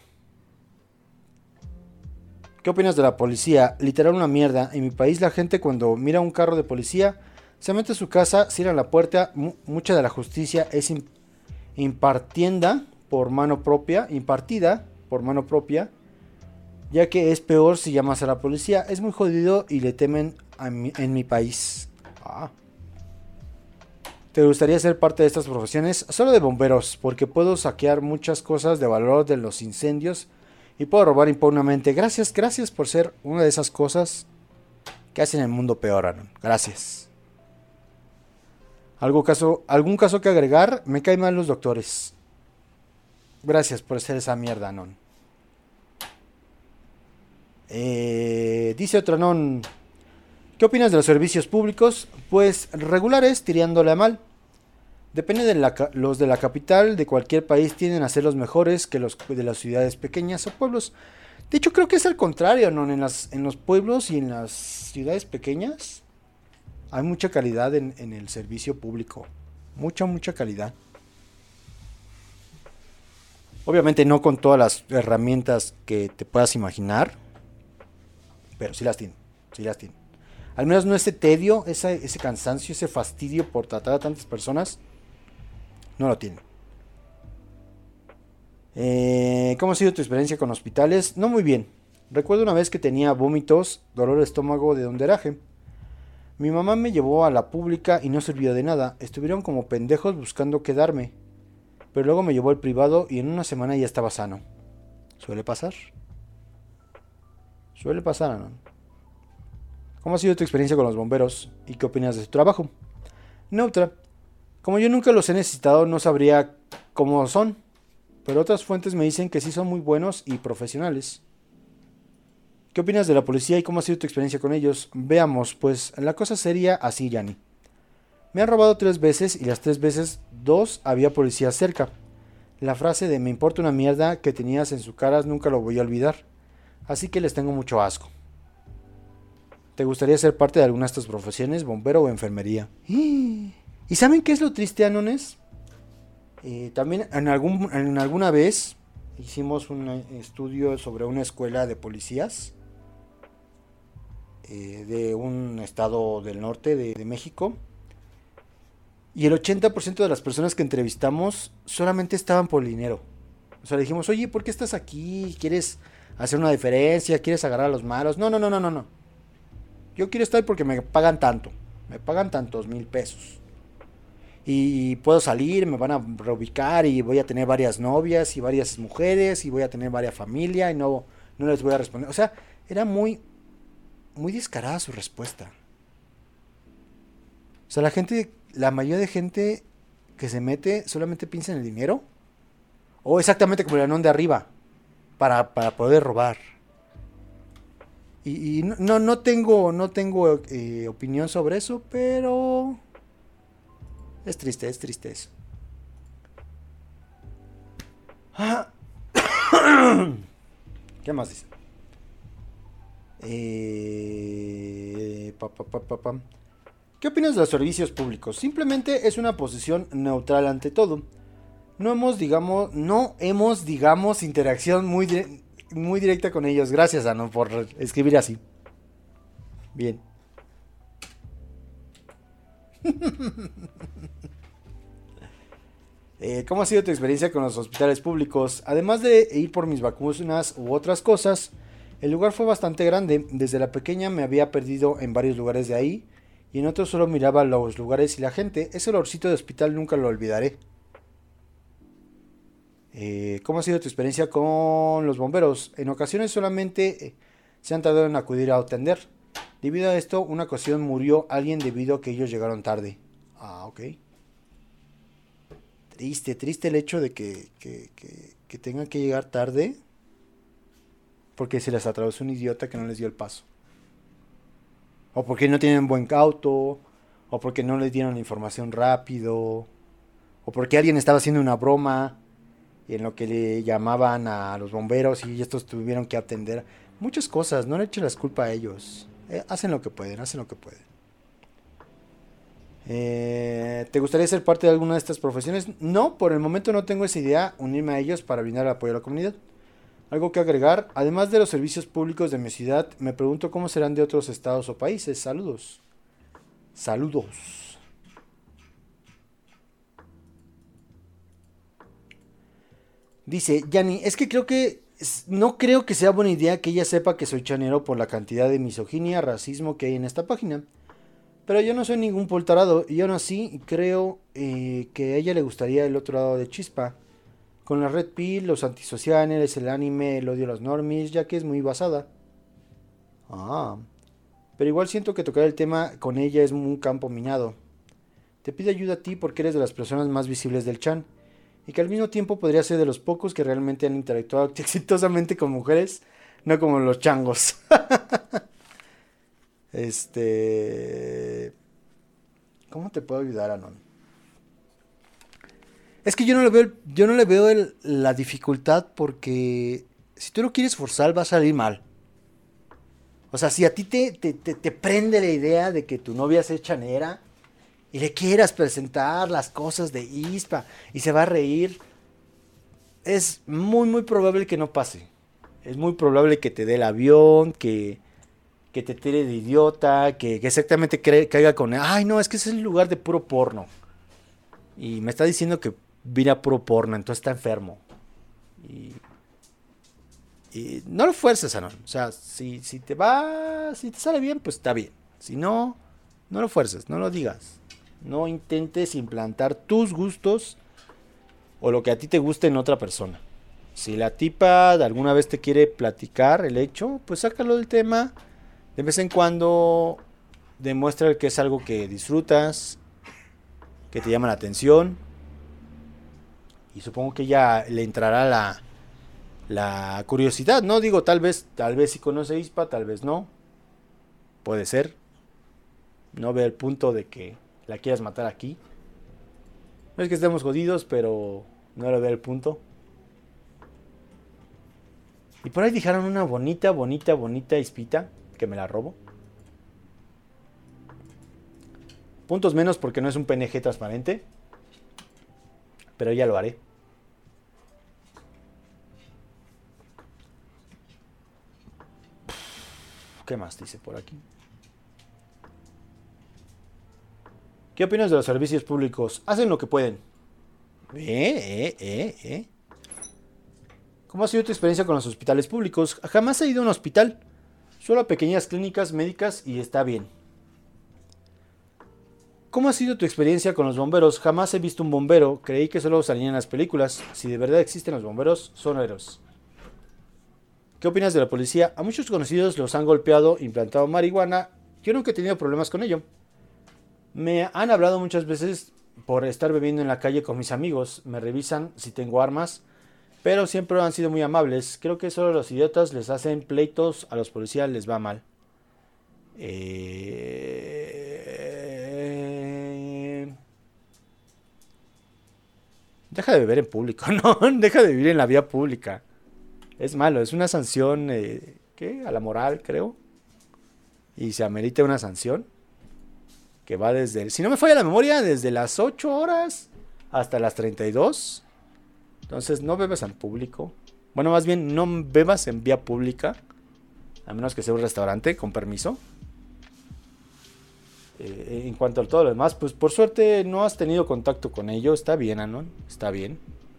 ¿Qué opinas de la policía? Literal una mierda. En mi país la gente cuando mira un carro de policía, se mete a su casa, cierra la puerta. M- mucha de la justicia es imp- impartienda por mano propia, impartida por mano propia, ya que es peor si llamas a la policía. Es muy jodido y le temen a mi, en mi país. Ah. ¿Te gustaría ser parte de estas profesiones? Solo de bomberos, porque puedo saquear muchas cosas de valor de los incendios y puedo robar impunemente. Gracias, gracias por ser una de esas cosas que hacen el mundo peor, Aaron. Gracias. ¿Algún caso, algún caso que agregar? Me caen mal los doctores. Gracias por ser esa mierda, Anon. Eh, dice otro Anon: ¿qué opinas de los servicios públicos? Pues regulares, tirándole a mal. Depende de la, los de la capital de cualquier país tienden a ser los mejores que los de las ciudades pequeñas o pueblos. De hecho, creo que es al contrario, ¿no? En, las, en los pueblos y en las ciudades pequeñas hay mucha calidad en, en el servicio público. Mucha, mucha calidad. Obviamente no con todas las herramientas que te puedas imaginar, pero sí las tienen, sí las tienen. Al menos no ese tedio, ese, ese cansancio, ese fastidio por tratar a tantas personas. no lo tienen. Eh, ¿Cómo ha sido tu experiencia con hospitales? No muy bien. Recuerdo una vez que tenía vómitos, dolor de estómago de honderaje. Mi mamá me llevó a la pública y no sirvió de nada. Estuvieron como pendejos buscando quedarme. Pero luego me llevó al privado y en una semana ya estaba sano. ¿Suele pasar? Suele pasar, ¿no? ¿Cómo ha sido tu experiencia con los bomberos? ¿Y qué opinas de su trabajo? Neutra. Como yo nunca los he necesitado, no sabría cómo son. Pero otras fuentes me dicen que sí son muy buenos y profesionales. ¿Qué opinas de la policía y cómo ha sido tu experiencia con ellos? Veamos, pues la cosa sería así, Yanni. Me han robado tres veces y las tres veces, dos, había policía cerca. La frase de me importa una mierda que tenías en su cara nunca lo voy a olvidar. Así que les tengo mucho asco. ¿Te gustaría ser parte de alguna de estas profesiones, bombero o enfermería? ¿Y saben qué es lo triste, Anones? Eh, también en, algún, en alguna vez hicimos un estudio sobre una escuela de policías eh, de un estado del norte de, de México. Y el ochenta por ciento de las personas que entrevistamos solamente estaban por el dinero. O sea, le dijimos, oye, ¿por qué estás aquí? ¿Quieres hacer una diferencia? ¿Quieres agarrar a los malos? No, no, no, no, no, no. Yo quiero estar porque me pagan tanto. Me pagan tantos mil pesos. Y puedo salir, me van a reubicar y voy a tener varias novias y varias mujeres y voy a tener varias familias y no, no les voy a responder. O sea, era muy, muy descarada su respuesta. O sea, la gente, la mayoría de gente que se mete solamente piensa en el dinero. O exactamente como el anón de arriba, para, para poder robar. Y, y no, no tengo, no tengo eh, opinión sobre eso, pero... Es triste, es triste eso. ¿Qué más dice? Eh, pa, pa, pa, pa, pa. ¿Qué opinas de los servicios públicos? Simplemente es una posición neutral ante todo. No hemos, digamos, no hemos, digamos, interacción muy, dire- muy directa con ellos. Gracias, Ano, por escribir así. Bien. Eh, ¿Cómo ha sido tu experiencia con los hospitales públicos? Además de ir por mis vacunas u otras cosas, el lugar fue bastante grande. Desde la pequeña me había perdido en varios lugares de ahí y en otros solo miraba los lugares y la gente. Ese olorcito de hospital nunca lo olvidaré. Eh, ¿Cómo ha sido tu experiencia con los bomberos? En ocasiones solamente eh, se han tardado en acudir a atender. Debido a esto, una ocasión murió alguien debido a que ellos llegaron tarde. Ah, ok. Triste, triste el hecho de que, que, que, que tengan que llegar tarde porque se les atravesó un idiota que no les dio el paso. O porque no tienen buen auto, o porque no les dieron la información rápido, o porque alguien estaba haciendo una broma y en lo que le llamaban a los bomberos y estos tuvieron que atender. Muchas cosas, no le echen las culpas a ellos. Eh, hacen lo que pueden, hacen lo que pueden. Eh, ¿Te gustaría ser parte de alguna de estas profesiones? No, por el momento no tengo esa idea, unirme a ellos para brindar apoyo a la comunidad. Algo que agregar, además de los servicios públicos de mi ciudad, me pregunto cómo serán de otros estados o países. Saludos. Saludos. Dice, Yanni, es que creo que, no creo que sea buena idea que ella sepa que soy chanero por la cantidad de misoginia, racismo que hay en esta página. Pero yo no soy ningún poltarado y aún así creo eh, que a ella le gustaría el otro lado de Chispa. Con la Red Pill, los antisociales, el anime, el odio a los normies, ya que es muy basada. Ah, pero igual siento que tocar el tema con ella es un campo minado. Te pido ayuda a ti porque eres de las personas más visibles del chan. Y que al mismo tiempo podría ser de los pocos que realmente han interactuado exitosamente con mujeres, no como los changos. Este... ¿Cómo te puedo ayudar, Anon? Es que yo no le veo, el- yo no le veo el- la dificultad porque si tú lo quieres forzar va a salir mal. O sea, si a ti te, te, te, te prende la idea de que tu novia sea chanera y le quieras presentar las cosas de ISPA y se va a reír, es muy muy probable que no pase. Es muy probable que te dé el avión, que... que te tire de idiota, que, que exactamente cre- caiga con, ay no, es que ese es el lugar de puro porno. Y me está diciendo que viene a puro porno, entonces está enfermo. Y, y no lo fuerces, Anon. O sea, si, si te va, si te sale bien, pues está bien. Si no, no lo fuerces, no lo digas. No intentes implantar tus gustos o lo que a ti te guste en otra persona. Si la tipa de alguna vez te quiere platicar el hecho, pues sácalo del tema. De vez en cuando demuestra que es algo que disfrutas, que te llama la atención. Y supongo que ya le entrará la, la curiosidad, ¿no? Digo, tal vez, tal vez si conoce Ispa, tal vez no. Puede ser. No veo el punto de que la quieras matar aquí. No es que estemos jodidos, pero no le veo el punto. Y por ahí dijeron una bonita, bonita, bonita Ispita, que me la robo. Puntos menos porque no es un P N G transparente. Pero ya lo haré. ¿Qué más dice por aquí? ¿Qué opinas de los servicios públicos? Hacen lo que pueden. Eh, eh, eh, eh. ¿Cómo ha sido tu experiencia con los hospitales públicos? Jamás he ido a un hospital. Solo a pequeñas clínicas médicas y está bien. ¿Cómo ha sido tu experiencia con los bomberos? Jamás he visto un bombero. Creí que solo salían en las películas. Si de verdad existen los bomberos, son héroes. ¿Qué opinas de la policía? A muchos conocidos los han golpeado, implantado marihuana. Yo nunca he tenido problemas con ello. Me han hablado muchas veces por estar bebiendo en la calle con mis amigos. Me revisan si tengo armas, pero siempre han sido muy amables. Creo que solo los idiotas les hacen pleitos, a los policías les va mal. Eh... Deja de beber en público, ¿no? Deja de vivir en la vía pública. Es malo, es una sanción, eh, ¿qué? A la moral, creo. Y se amerita una sanción que va desde, el, si no me falla la memoria, desde las ocho horas hasta las treinta y dos. Entonces no bebas en público. Bueno, más bien no bebas en vía pública, a menos que sea un restaurante con permiso. Eh, en cuanto a todo lo demás, pues por suerte no has tenido contacto con ello. Está bien, Anon, está bien.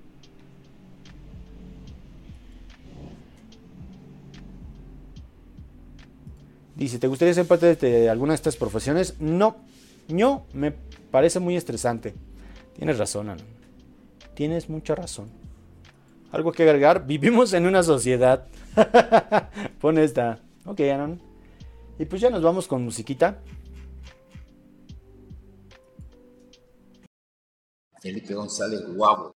Dice, ¿te gustaría ser parte de alguna de estas profesiones? No, no, me parece muy estresante. Tienes razón, Anon. Tienes mucha razón. ¿Algo que agregar? Vivimos en una sociedad. Pone esta. Ok, Anon. Y pues ya nos vamos con musiquita. Felipe González, guapo.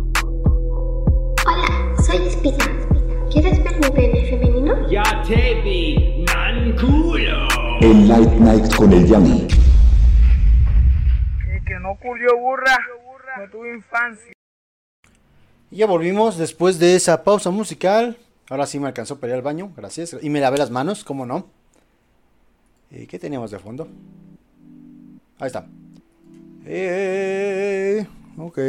Hola, soy Ispita. ¿Quieres ver mi pene femenino? Ya te vi, man culo. El Night Night con el Yami. Que, que no culió burra, no tuve infancia. Y ya volvimos después de esa pausa musical. Ahora sí me alcanzó para ir al baño, gracias. Y me lavé las manos, ¿cómo no? ¿Y qué teníamos de fondo? Ahí está. Eh, ok.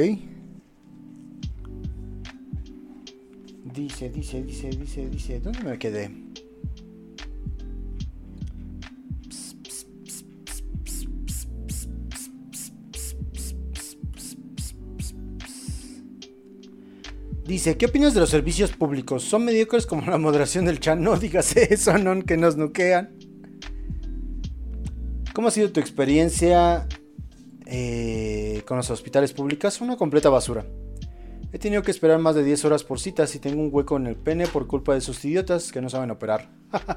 Dice, dice, dice, dice, dice. ¿Dónde me quedé? Dice, ¿qué opinas de los servicios públicos? ¿Son mediocres como la moderación del chat? No digas eso, no, que nos nuquean. ¿Cómo ha sido tu experiencia eh, con los hospitales públicos? Una completa basura. He tenido que esperar más de diez horas por citas y tengo un hueco en el pene por culpa de esos idiotas que no saben operar.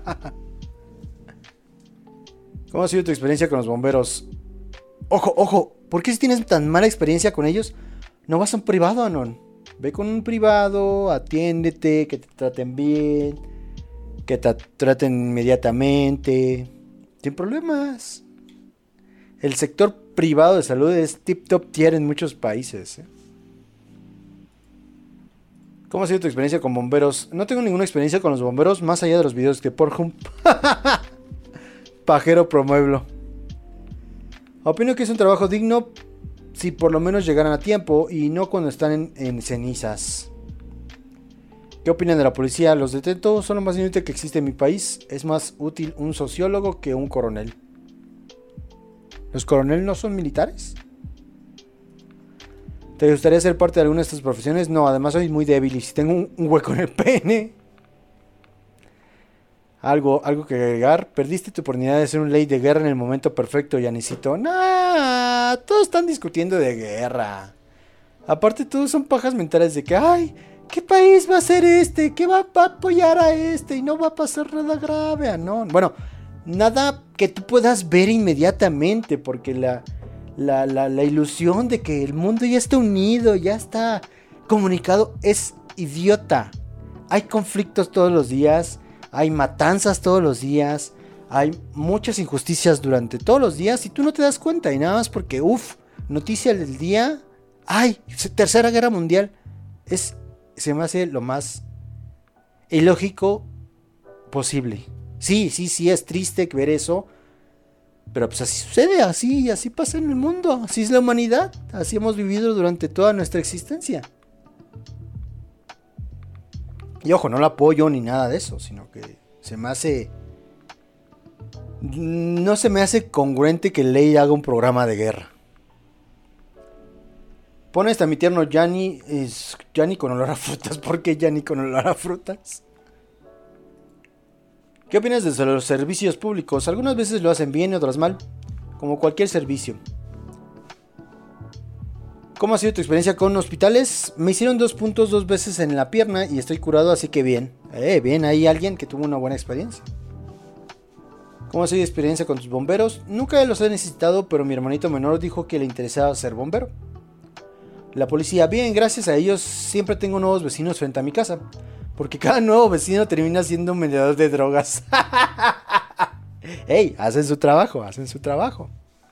¿Cómo ha sido tu experiencia con los bomberos? Ojo, ojo, ¿por qué si tienes tan mala experiencia con ellos no vas a un privado, Anon? Ve con un privado, atiéndete, que te traten bien, que te traten inmediatamente, sin problemas. El sector privado de salud es tip top tier en muchos países, ¿eh? ¿Cómo ha sido tu experiencia con bomberos? No tengo ninguna experiencia con los bomberos más allá de los videos que Pornhub. Pajero promueblo. Opino que es un trabajo digno si por lo menos llegaran a tiempo y no cuando están en, en cenizas. ¿Qué opinan de la policía? Los detentos son lo más inútil que existe en mi país. Es más útil un sociólogo que un coronel. ¿Los coroneles no son militares? ¿Te gustaría ser parte de alguna de estas profesiones? No, además soy muy débil y si tengo un, un hueco en el pene. Algo, algo que agregar. Perdiste tu oportunidad de ser un ley de guerra en el momento perfecto, Yanisito. Nah, todos están discutiendo de guerra. Aparte, todos son pajas mentales de que, ay, ¿qué país va a ser este? ¿Qué va, va a apoyar a este? Y no va a pasar nada grave. Ah, no. Bueno, nada que tú puedas ver inmediatamente, porque la, la, la, la ilusión de que el mundo ya está unido, ya está comunicado, es idiota. Hay conflictos todos los días. Hay matanzas todos los días. Hay muchas injusticias durante todos los días. Y tú no te das cuenta. Y nada más porque, uff, noticia del día. Ay, tercera guerra mundial. Es, se me hace lo más ilógico posible. Sí, sí, sí, es triste ver eso. Pero pues así sucede. Así, así pasa en el mundo. Así es la humanidad. Así hemos vivido durante toda nuestra existencia. Y ojo, no lo apoyo ni nada de eso, sino que se me hace... No se me hace congruente que Ley haga un programa de guerra. Pone hasta mi tierno Yanni, es Yanni con olor a frutas. ¿Por qué Yanni con olor a frutas? ¿Qué opinas de los servicios públicos? Algunas veces lo hacen bien y otras mal, como cualquier servicio. ¿Cómo ha sido tu experiencia con hospitales? Me hicieron dos puntos dos veces en la pierna y estoy curado, así que bien. Eh, bien, hay alguien que tuvo una buena experiencia. ¿Cómo ha sido tu experiencia con tus bomberos? Nunca los he necesitado, pero mi hermanito menor dijo que le interesaba ser bombero. La policía, bien, gracias a ellos siempre tengo nuevos vecinos frente a mi casa, porque cada nuevo vecino termina siendo un vendedor de drogas. Ey, hacen su trabajo, hacen su trabajo.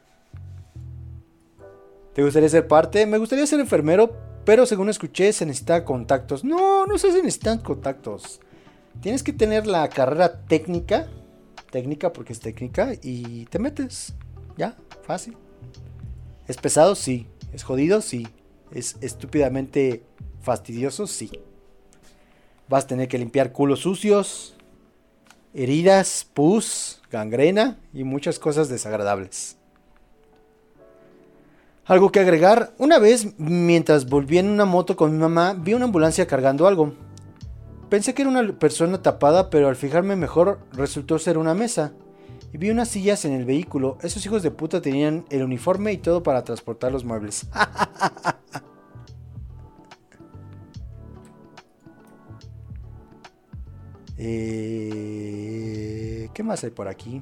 ¿Te gustaría ser parte? Me gustaría ser enfermero, pero según escuché se necesita contactos. No, no se necesitan contactos. Tienes que tener la carrera técnica, técnica porque es técnica, y te metes. Ya, fácil. ¿Es pesado? Sí. ¿Es jodido? Sí. ¿Es estúpidamente fastidioso? Sí. Vas a tener que limpiar culos sucios, heridas, pus, gangrena y muchas cosas desagradables. Algo que agregar, una vez mientras volvía en una moto con mi mamá, vi una ambulancia cargando algo. Pensé que era una persona tapada, pero al fijarme mejor resultó ser una mesa. Y vi unas sillas en el vehículo. Esos hijos de puta tenían el uniforme y todo para transportar los muebles. eh, ¿Qué más hay por aquí?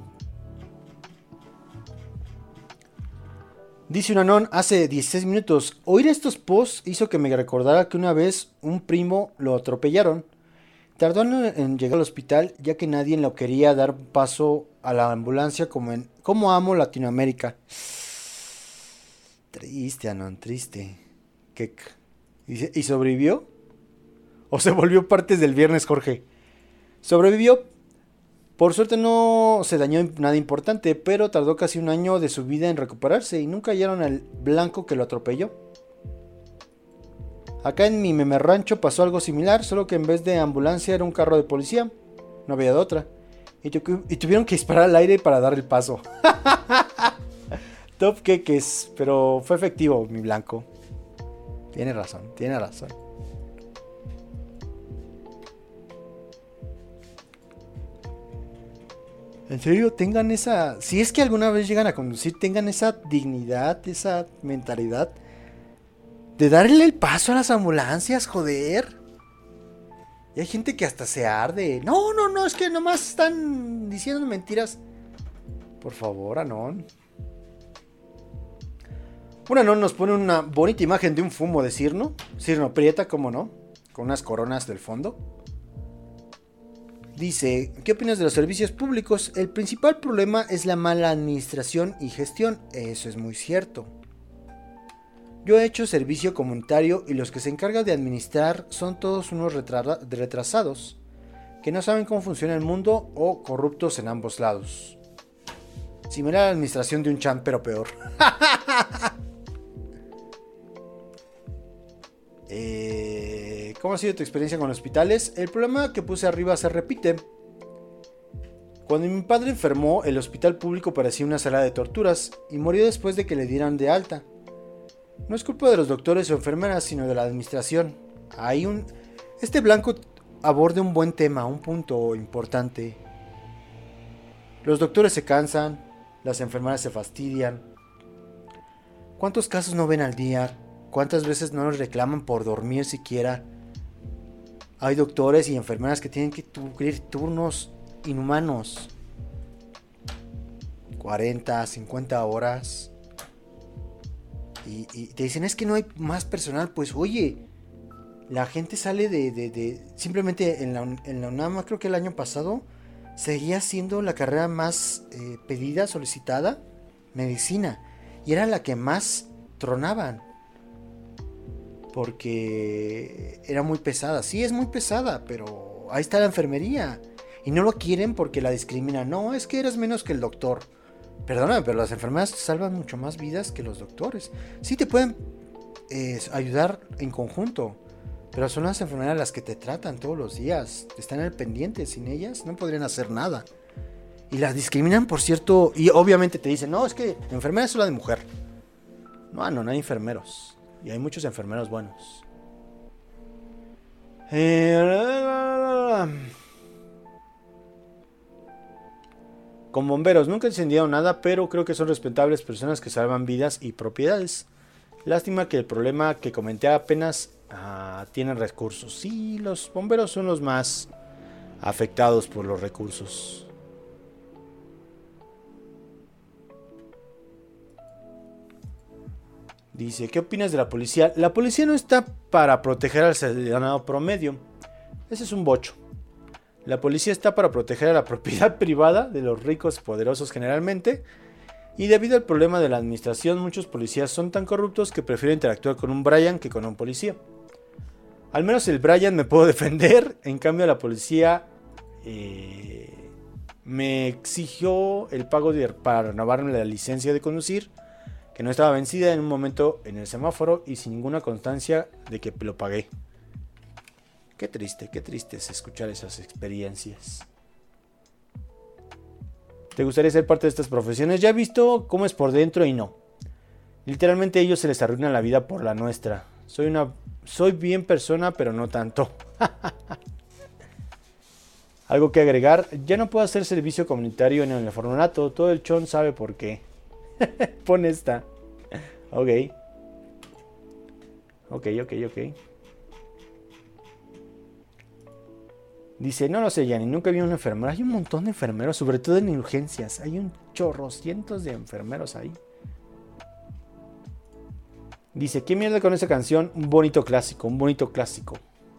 Dice un anón hace dieciséis minutos, oír estos posts hizo que me recordara que una vez un primo lo atropellaron. Tardó en, en llegar al hospital ya que nadie lo quería dar paso a la ambulancia como en como amo Latinoamérica. Triste, anón, triste. ¿Qué? ¿Y, ¿Y sobrevivió? ¿O se volvió parte del viernes, Jorge? Sobrevivió. Por suerte no se dañó nada importante, pero tardó casi un año de su vida en recuperarse y nunca hallaron al blanco que lo atropelló. Acá en mi meme rancho pasó algo similar, solo que en vez de ambulancia era un carro de policía. No había de otra. Y, tu- y tuvieron que disparar al aire para dar el paso. Top queques, pero fue efectivo mi blanco. Tiene razón, tiene razón. En serio, tengan esa... Si es que alguna vez llegan a conducir, tengan esa dignidad, esa mentalidad de darle el paso a las ambulancias, joder. Y hay gente que hasta se arde. No, no, no, es que nomás están diciendo mentiras. Por favor, Anón. Un Anón nos pone una bonita imagen de un fumo de Cirno. Cirno Prieta, cómo no, con unas coronas del fondo. Dice, ¿qué opinas de los servicios públicos? El principal problema es la mala administración y gestión. Eso es muy cierto. Yo he hecho servicio comunitario y los que se encargan de administrar son todos unos retra- retrasados que no saben cómo funciona el mundo o corruptos en ambos lados. Similar a la administración de un chan, pero peor. eh, ¿Cómo ha sido tu experiencia con hospitales? El problema que puse arriba se repite. Cuando mi padre enfermó, el hospital público parecía una sala de torturas y murió después de que le dieran de alta. No es culpa de los doctores o enfermeras, sino de la administración. Hay un... Este blanco aborda un buen tema, un punto importante. Los doctores se cansan, las enfermeras se fastidian. ¿Cuántos casos no ven al día? ¿Cuántas veces no les reclaman por dormir siquiera? Hay doctores y enfermeras que tienen que cubrir turnos inhumanos. cuarenta, cincuenta horas. Y, y te dicen, es que no hay más personal. Pues oye, la gente sale de... de, de simplemente en la, en la UNAM, creo que el año pasado, seguía siendo la carrera más eh, pedida, solicitada, medicina. Y era la que más tronaban. Porque era muy pesada. Sí, es muy pesada, pero ahí está la enfermería. Y no lo quieren porque la discriminan. No, es que eres menos que el doctor. Perdóname, pero las enfermeras salvan mucho más vidas que los doctores. Sí te pueden eh, ayudar en conjunto, pero son las enfermeras las que te tratan todos los días. Están al pendiente. Sin ellas no podrían hacer nada. Y las discriminan por cierto. Y obviamente te dicen, no, es que enfermera es solo de mujer. No, no, no hay enfermeros. Y hay muchos enfermeros buenos. Eh... Con bomberos, nunca encendieron nada, pero creo que son respetables personas que salvan vidas y propiedades. Lástima que el problema que comenté apenas ah, tienen recursos. Sí, los bomberos son los más afectados por los recursos. Dice, ¿qué opinas de la policía? La policía no está para proteger al ciudadano promedio. Ese es un bocho. La policía está para proteger a la propiedad privada de los ricos y poderosos generalmente. Y debido al problema de la administración, muchos policías son tan corruptos que prefieren interactuar con un Brian que con un policía. Al menos el Brian me puedo defender. En cambio la policía eh, me exigió el pago de, para renovarme la licencia de conducir, que no estaba vencida en un momento en el semáforo y sin ninguna constancia de que lo pagué. Qué triste, qué triste es escuchar esas experiencias. ¿Te gustaría ser parte de estas profesiones? Ya he visto cómo es por dentro y no. Literalmente a ellos se les arruina la vida por la nuestra. Soy una, soy bien persona, pero no tanto. Algo que agregar, ya no puedo hacer servicio comunitario en el orfanato. Todo el chon sabe por qué. Pone esta. Ok. Ok, ok, ok. Dice, no lo sé, Yanni, nunca vi una enfermera. Hay un montón de enfermeros, sobre todo en urgencias. Hay un chorro, cientos de enfermeros ahí. Dice, ¿qué mierda con esa canción? Un bonito clásico, un bonito clásico.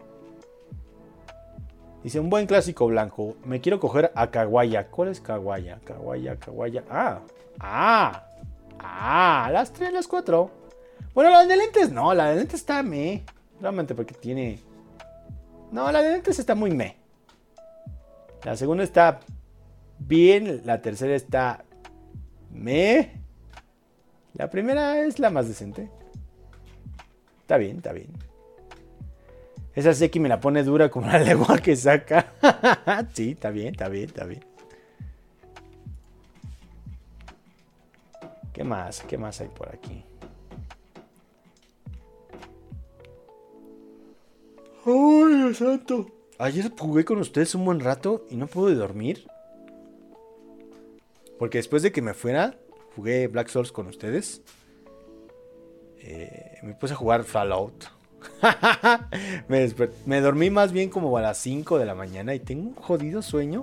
Dice, un buen clásico blanco. Me quiero coger a Kawaya. ¿Cuál es Kawaya? Kawaya, Kawaya. Ah, ah, ah, las tres, las cuatro. Bueno, la de lentes no, la de lentes está me. Realmente porque tiene... No, la de lentes está muy me. La segunda está bien, la tercera está me. La primera es la más decente. Está bien, está bien. Esa Seki me la pone dura como la lengua que saca. Sí, está bien, está bien, está bien. ¿Qué más? ¿Qué más hay por aquí? ¡Ay, Dios santo! Ayer jugué con ustedes un buen rato y no pude dormir. Porque después de que me fuera, jugué Black Souls con ustedes. Eh, me puse a jugar Fallout. me, desper- me dormí más bien como a las cinco de la mañana y tengo un jodido sueño.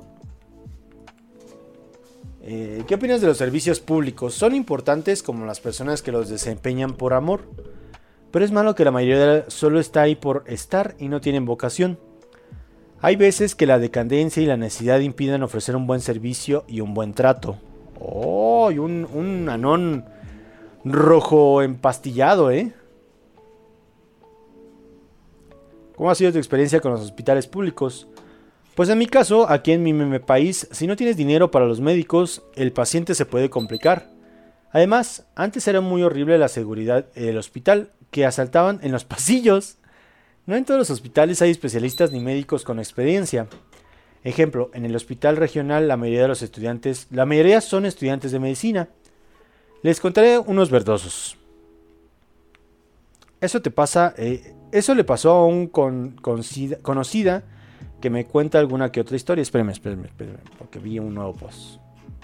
Eh, ¿Qué opinas de los servicios públicos? Son importantes como las personas que los desempeñan por amor. Pero es malo que la mayoría solo está ahí por estar y no tienen vocación. Hay veces que la decadencia y la necesidad impiden ofrecer un buen servicio y un buen trato. ¡Oh! Y un, un anón rojo empastillado, ¿eh? ¿Cómo ha sido tu experiencia con los hospitales públicos? Pues en mi caso, aquí en mi meme país, si no tienes dinero para los médicos, el paciente se puede complicar. Además, antes era muy horrible la seguridad del hospital, que asaltaban en los pasillos. No en todos los hospitales hay especialistas ni médicos con experiencia. Ejemplo, en el hospital regional la mayoría de los estudiantes, la mayoría son estudiantes de medicina. Les contaré unos verdosos. Eso te pasa, eh, eso le pasó a un con, concida, conocida que me cuenta alguna que otra historia. Espérame, espérame, espérame, porque vi un nuevo post.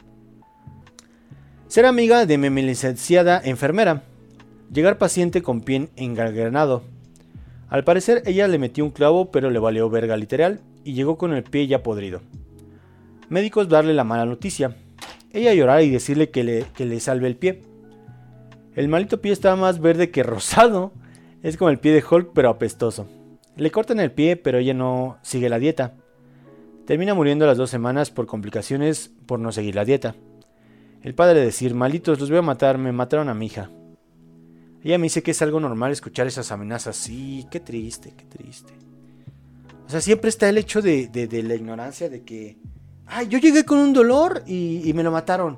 Ser amiga de mi licenciada enfermera. Llegar paciente con pie engangrenado. Al parecer ella le metió un clavo, pero le valió verga literal y llegó con el pie ya podrido. Médicos darle la mala noticia. Ella llorar y decirle que le, que le salve el pie. El maldito pie estaba más verde que rosado. Es como el pie de Hulk, pero apestoso. Le cortan el pie, pero ella no sigue la dieta. Termina muriendo a las dos semanas por complicaciones por no seguir la dieta. El padre decir, malditos, los voy a matar, me mataron a mi hija. Ella me dice que es algo normal escuchar esas amenazas. Sí, qué triste, qué triste. O sea, siempre está el hecho de, de, de la ignorancia de que... Ay, yo llegué con un dolor y, y me lo mataron.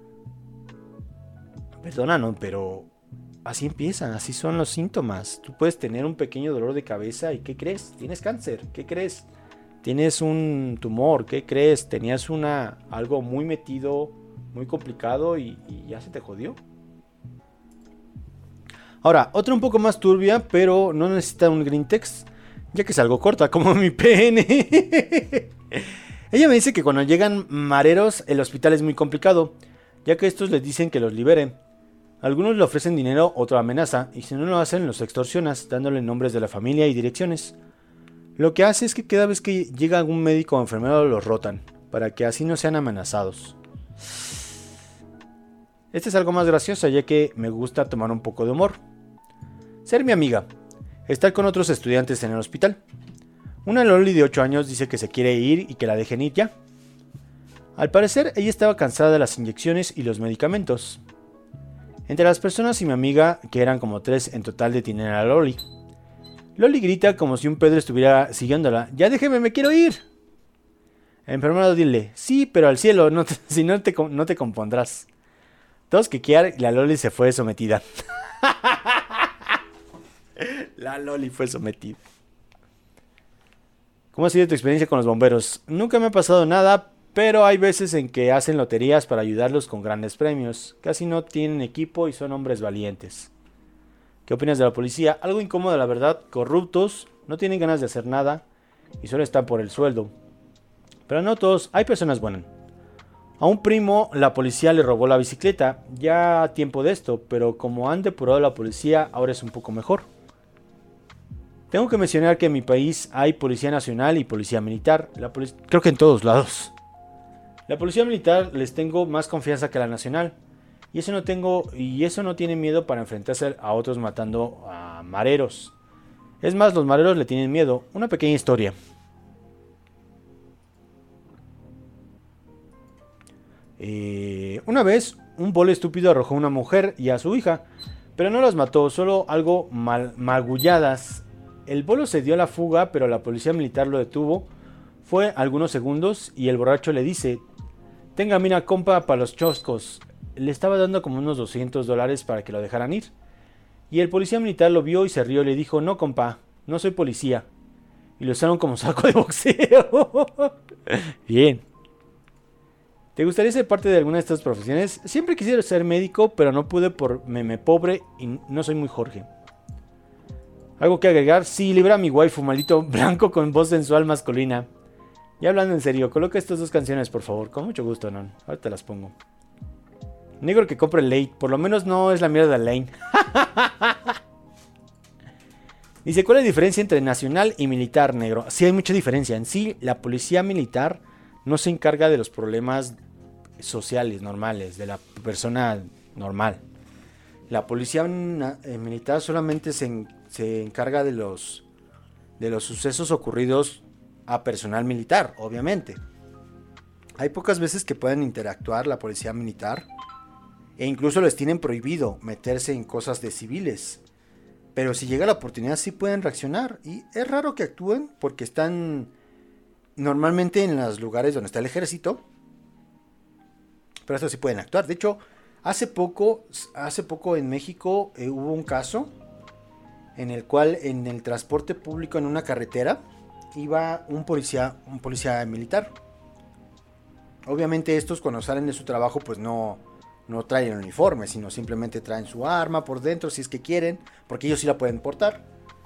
Perdona, no, pero... Así empiezan, así son los síntomas. Tú puedes tener un pequeño dolor de cabeza y ¿qué crees? Tienes cáncer, ¿qué crees? Tienes un tumor, ¿qué crees? Tenías una algo muy metido, muy complicado y, y ya se te jodió. Ahora, otra un poco más turbia, pero no necesita un green text, ya que es algo corta, como mi pene. Ella me dice que cuando llegan mareros, el hospital es muy complicado, ya que estos les dicen que los liberen. Algunos le ofrecen dinero, otra amenaza, y si no lo hacen, los extorsionas, dándole nombres de la familia y direcciones. Lo que hace es que cada vez que llega algún médico o enfermero los rotan, para que así no sean amenazados. Este es algo más gracioso, ya que me gusta tomar un poco de humor. Ser mi amiga. Estar con otros estudiantes en el hospital. Una loli de ocho años dice que se quiere ir y que la dejen ir ya. Al parecer, ella estaba cansada de las inyecciones y los medicamentos. Entre las personas y mi amiga, que eran como tres en total, detienen a Loli. Loli grita como si un Pedro estuviera siguiéndola. ¡Ya déjeme, me quiero ir! El enfermero dile, sí, pero al cielo, no te, si no te, no te compondrás. Todos quiquear y la Loli se fue sometida. La Loli fue sometida. ¿Cómo ha sido tu experiencia con los bomberos? Nunca me ha pasado nada, pero hay veces en que hacen loterías para ayudarlos con grandes premios. Casi no tienen equipo y son hombres valientes. ¿Qué opinas de la policía? Algo incómodo, la verdad. Corruptos, no tienen ganas de hacer nada y solo están por el sueldo. Pero no todos, hay personas buenas. A un primo la policía le robó la bicicleta, ya tiempo de esto, pero como han depurado la policía, ahora es un poco mejor. Tengo que mencionar que en mi país hay policía nacional y policía militar. La polic- Creo que en todos lados. La policía militar les tengo más confianza que la nacional. Y eso no tengo y eso no tiene miedo para enfrentarse a otros matando a mareros. Es más, los mareros le tienen miedo. Una pequeña historia. Eh, una vez, un bolo estúpido arrojó a una mujer y a su hija, pero no las mató, solo algo mal, magulladas. El bolo se dio a la fuga, pero la policía militar lo detuvo. Fue algunos segundos y el borracho le dice: tenga, mira, compa, para los choscos. Le estaba dando como unos doscientos dólares para que lo dejaran ir. Y el policía militar lo vio y se rió y le dijo: no, compa, no soy policía. Y lo usaron como saco de boxeo. Bien. ¿Te gustaría ser parte de alguna de estas profesiones? Siempre quisiera ser médico, pero no pude por meme pobre y no soy muy Jorge. ¿Algo que agregar? Sí, libra a mi waifu, maldito blanco con voz sensual masculina. Ya hablando en serio, coloca estas dos canciones, por favor. Con mucho gusto, non. Ahora te las pongo. Negro que compre late. Por lo menos no es la mierda de Lane. Dice, ¿cuál es la diferencia entre nacional y militar, negro? Sí, hay mucha diferencia. En sí, la policía militar no se encarga de los problemas sociales normales, de la persona normal. La policía eh, militar solamente se, en, se encarga de los, de los sucesos ocurridos a personal militar, obviamente. Hay pocas veces que pueden interactuar la policía militar e incluso les tienen prohibido meterse en cosas de civiles. Pero si llega la oportunidad sí pueden reaccionar y es raro que actúen porque están normalmente en los lugares donde está el ejército. Pero estos sí pueden actuar. De hecho, hace poco, hace poco en México eh, hubo un caso en el cual en el transporte público en una carretera iba un policía, un policía militar. Obviamente estos cuando salen de su trabajo pues no, no traen el uniforme, sino simplemente traen su arma por dentro si es que quieren, porque ellos sí la pueden portar.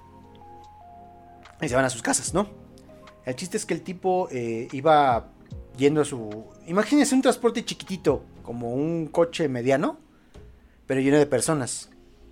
Y se van a sus casas, ¿no? El chiste es que el tipo eh, iba yendo a su... Imagínense un transporte chiquitito, como un coche mediano, pero lleno de personas.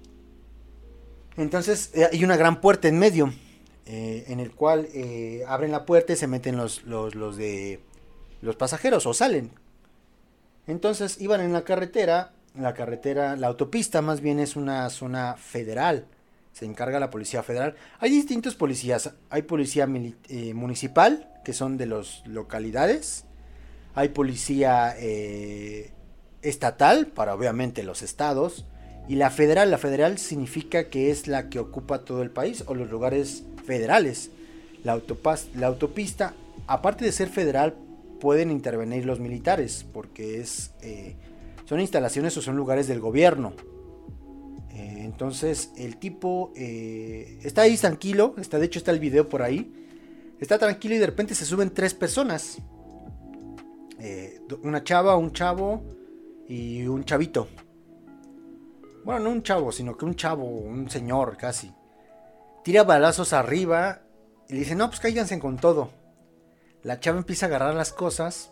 Entonces eh, hay una gran puerta en medio, eh, en el cual eh, abren la puerta y se meten los, los, los de los pasajeros o salen. Entonces iban en la carretera, la carretera, la autopista más bien es una zona federal. Se encarga la policía federal. Hay distintos policías. Hay policía mili- eh, municipal, que son de las localidades. Hay policía eh, estatal, para obviamente los estados. Y la federal, la federal significa que es la que ocupa todo el país o los lugares federales. La, autopas- la autopista, aparte de ser federal, pueden intervenir los militares, porque es eh, son instalaciones o son lugares del gobierno. Eh, entonces el tipo eh, está ahí tranquilo, está, de hecho está el video por ahí, está tranquilo y de repente se suben tres personas, eh, una chava, un chavo y un chavito. Bueno, no un chavo, sino que un chavo, un señor casi. Tira balazos arriba y le dice, no, pues cáiganse con todo. La chava empieza a agarrar las cosas,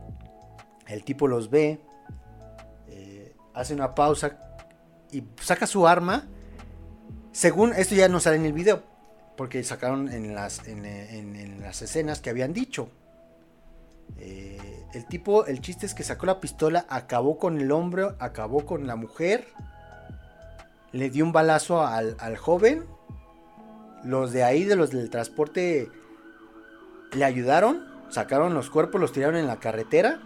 el tipo los ve, eh, hace una pausa y saca su arma. Según esto ya no sale en el video, porque sacaron en las, en, en, en las escenas que habían dicho. Eh, el tipo, el chiste es que sacó la pistola, acabó con el hombre, acabó con la mujer, le dio un balazo al, al joven. Los de ahí, de los del transporte, le ayudaron, sacaron los cuerpos, los tiraron en la carretera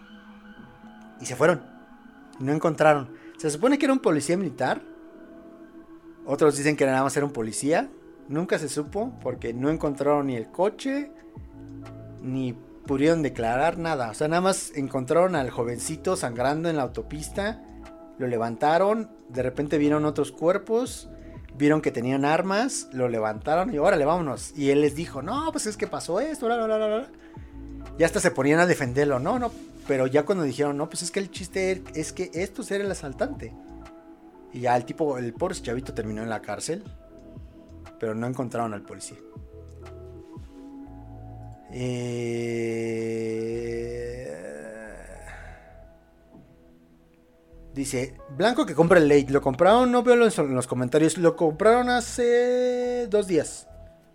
y se fueron. No encontraron. Se supone que era un policía militar. Otros dicen que nada más era un policía. Nunca se supo porque no encontraron ni el coche, ni pudieron declarar nada. O sea, nada más encontraron al jovencito sangrando en la autopista. Lo levantaron. De repente vieron otros cuerpos. Vieron que tenían armas, lo levantaron y órale, vámonos. Y él les dijo, no, pues es que pasó esto, bla, bla, bla, bla. Ya hasta se ponían a defenderlo, no, no. Pero ya cuando dijeron, no, pues es que el chiste es que esto era el asaltante. Y ya el tipo, el pobre chavito terminó en la cárcel. Pero no encontraron al policía. Eh... Dice, Blanco que compra el late. ¿Lo compraron? No veo en los comentarios. Lo compraron hace dos días.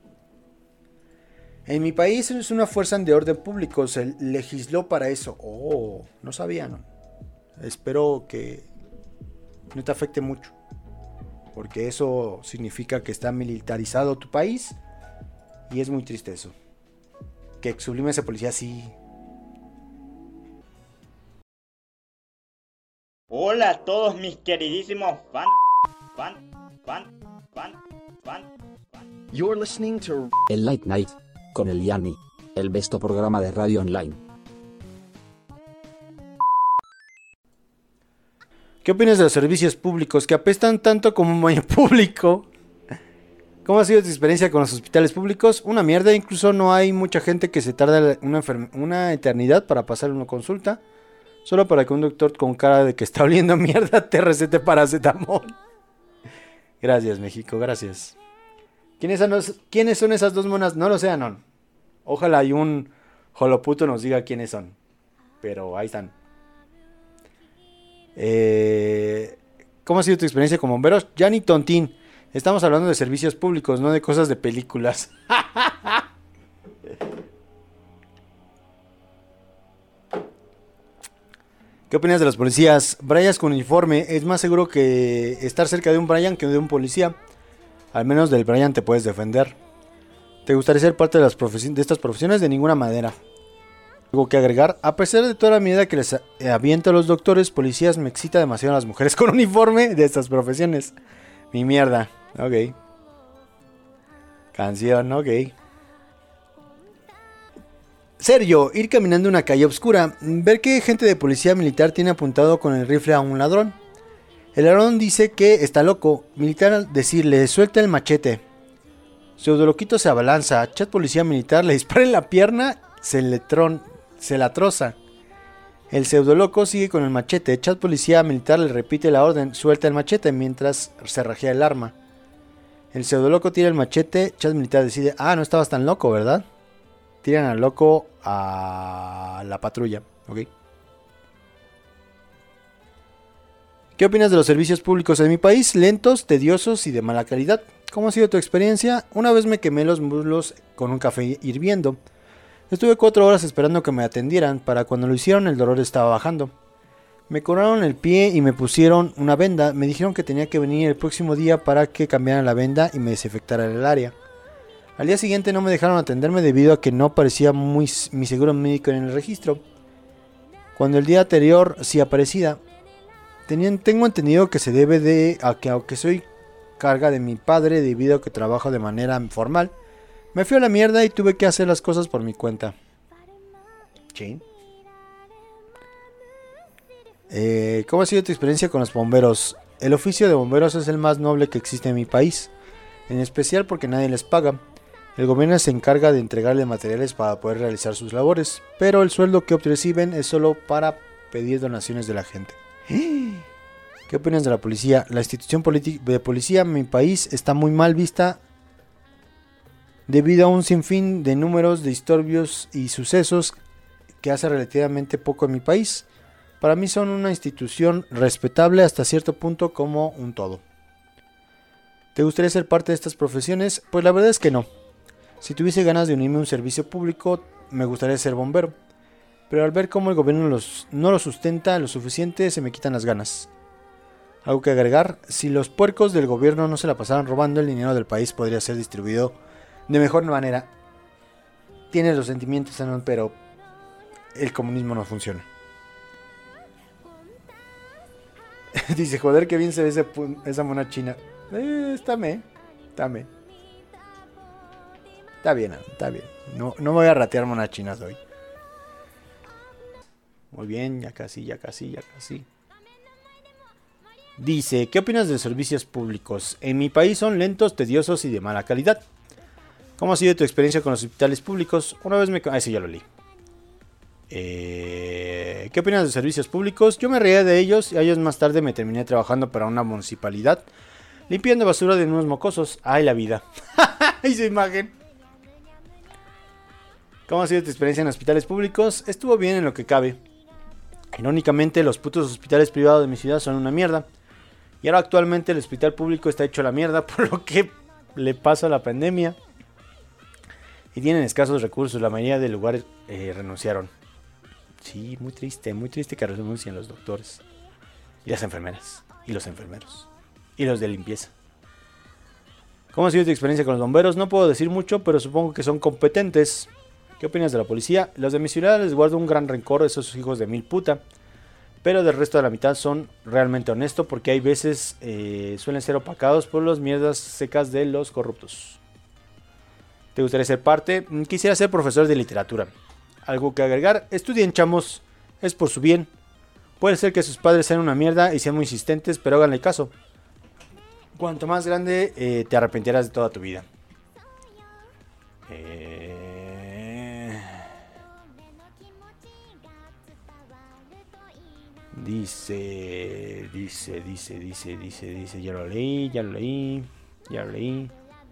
En mi país es una fuerza de orden público. Se legisló para eso. Oh, no sabía, ¿no? Espero que no te afecte mucho. Porque eso significa que está militarizado tu país. Y es muy triste eso. Que sublime ese policía así. Hola a todos mis queridísimos fan, fan, fan, fan, fan, fan. You're listening to El Late Night con el Yanni, el besto programa de radio online. ¿Qué opinas de los servicios públicos que apestan tanto como un baño público? ¿Cómo ha sido tu experiencia con los hospitales públicos? Una mierda, incluso no hay mucha gente que se tarda una, enferme- una eternidad para pasar una consulta. Solo para que un doctor con cara de que está oliendo mierda te recete paracetamol. Gracias, México, gracias. ¿Quiénes son, los, ¿Quiénes son esas dos monas? No lo sé, Anon. Ojalá y un joloputo nos diga quiénes son. Pero ahí están. Eh, ¿Cómo ha sido tu experiencia con bomberos? Ya ni tontín. Estamos hablando de servicios públicos, no de cosas de películas. ¿Qué opinas de los policías? Brian con uniforme. Es más seguro que estar cerca de un Brian que de un policía. Al menos del Brian te puedes defender. ¿Te gustaría ser parte de, las profesi- de estas profesiones? De ninguna manera. ¿Algo que agregar? A pesar de toda la mierda que les avienta a los doctores, policías, me excita demasiado a las mujeres con uniforme de estas profesiones. Mi mierda. Ok. Canción, ok. Sergio, ir caminando una calle oscura, ver que gente de policía militar tiene apuntado con el rifle a un ladrón. El ladrón dice que está loco. Militar decirle, suelta el machete. Pseudoloquito se abalanza. Chat policía militar le dispara en la pierna, se le tron, se la troza. El pseudoloco sigue con el machete. Chat policía militar le repite la orden, suelta el machete mientras se rajea el arma. El pseudoloco tira el machete, chat militar decide, ah, no estabas tan loco, ¿verdad? Tiran al loco a la patrulla, ¿ok? ¿Qué opinas de los servicios públicos en mi país? Lentos, tediosos y de mala calidad. ¿Cómo ha sido tu experiencia? Una vez me quemé los muslos con un café hirviendo. Estuve cuatro horas esperando que me atendieran. Para cuando lo hicieron el dolor estaba bajando. Me curaron el pie y me pusieron una venda. Me dijeron que tenía que venir el próximo día para que cambiaran la venda y me desinfectaran el área. Al día siguiente no me dejaron atenderme debido a que no aparecía muy, mi seguro médico en el registro. Cuando el día anterior sí aparecía. Tenían, tengo entendido que se debe de a que aunque soy carga de mi padre debido a que trabajo de manera formal, me fui a la mierda y tuve que hacer las cosas por mi cuenta. Sí. Eh, ¿Cómo ha sido tu experiencia con los bomberos? El oficio de bomberos es el más noble que existe en mi país, en especial porque nadie les paga. El gobierno se encarga de entregarle materiales para poder realizar sus labores, pero el sueldo que reciben es solo para pedir donaciones de la gente. ¿Qué opinas de la policía? La institución de policía en mi país está muy mal vista debido a un sinfín de números de disturbios y sucesos que hace relativamente poco en mi país. Para mí son una institución respetable hasta cierto punto como un todo. ¿Te gustaría ser parte de estas profesiones? Pues la verdad es que no. Si tuviese ganas de unirme a un servicio público, me gustaría ser bombero. Pero al ver cómo el gobierno los, no lo sustenta lo suficiente, se me quitan las ganas. Algo que agregar, si los puercos del gobierno no se la pasaran robando, el dinero del país podría ser distribuido de mejor manera. Tienes los sentimientos, pero el comunismo no funciona. Dice, joder, qué bien se ve ese, esa mona china. Eh, está me, está me. Está bien, está bien. No, no me voy a ratear monas chinas hoy. Muy bien, ya casi, ya casi, ya casi. Dice, ¿qué opinas de los servicios públicos? En mi país son lentos, tediosos y de mala calidad. ¿Cómo ha sido tu experiencia con los hospitales públicos? Una vez me... Ah, sí, ya lo leí. Eh, ¿Qué opinas de los servicios públicos? Yo me reía de ellos y años más tarde me terminé trabajando para una municipalidad, limpiando basura de unos mocosos. ¡Ay, la vida! ¡Ay, su imagen! ¿Cómo ha sido tu experiencia en hospitales públicos? Estuvo bien en lo que cabe. Irónicamente, los putos hospitales privados de mi ciudad son una mierda. Y ahora actualmente el hospital público está hecho la mierda por lo que le pasa a la pandemia. Y tienen escasos recursos, la mayoría de lugares eh, renunciaron. Sí, muy triste, muy triste que renuncien los doctores. Y las enfermeras, y los enfermeros, y los de limpieza. ¿Cómo ha sido tu experiencia con los bomberos? No puedo decir mucho, pero supongo que son competentes. ¿Qué opinas de la policía? Los de mi ciudad les guardo un gran rencor a esos hijos de mil puta. Pero del resto de la mitad son realmente honestos porque hay veces eh, suelen ser opacados por las mierdas secas de los corruptos. ¿Te gustaría ser parte? Quisiera ser profesor de literatura. Algo que agregar, estudien chamos, es por su bien. Puede ser que sus padres sean una mierda y sean muy insistentes, pero háganle caso. Cuanto más grande, eh, te arrepentirás de toda tu vida. Eh... Dice, dice, dice, dice, dice, dice, ya lo leí, ya lo leí, ya lo leí.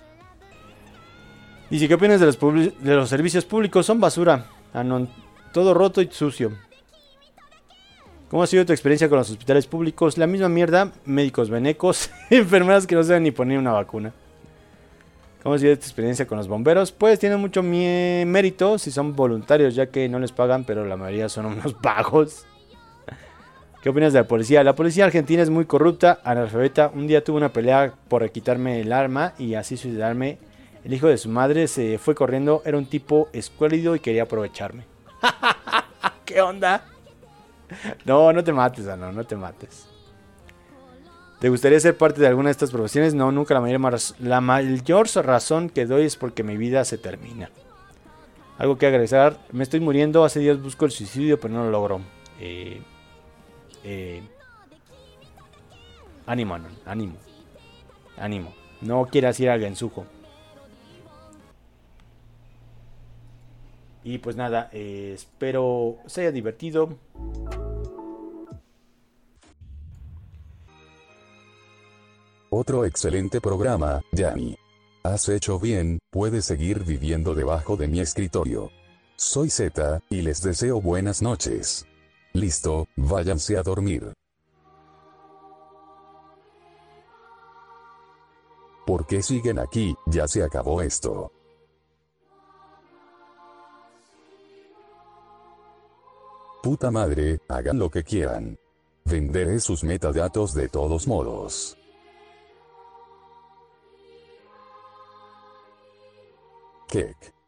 Dice, ¿qué opinas de los, de los servicios públicos? Son basura. Ah, no, todo roto y sucio. ¿Cómo ha sido tu experiencia con los hospitales públicos? La misma mierda, médicos venecos, enfermeras que no saben ni poner una vacuna. ¿Cómo ha sido tu experiencia con los bomberos? Pues tienen mucho mérito si son voluntarios, ya que no les pagan, pero la mayoría son unos vagos. ¿Qué opinas de la policía? La policía argentina es muy corrupta, analfabeta. Un día tuve una pelea por quitarme el arma y así suicidarme. El hijo de su madre se fue corriendo, era un tipo escuálido y quería aprovecharme. ¿Qué onda? No, no te mates, no, no te mates. ¿Te gustaría ser parte de alguna de estas profesiones? No, nunca. La mayor, la mayor razón que doy es porque mi vida se termina. Algo que agregar, me estoy muriendo, hace días busco el suicidio, pero no lo logro. Eh... Eh, ánimo, no, ánimo, ánimo. No quieras ir al gensujo. Y pues nada, eh, espero se haya divertido. Otro excelente programa, Yanni. Has hecho bien, puedes seguir viviendo debajo de mi escritorio. Soy Z, y les deseo buenas noches. Listo, váyanse a dormir. ¿Por qué siguen aquí? Ya se acabó esto. Puta madre, hagan lo que quieran. Venderé sus metadatos de todos modos. Kek.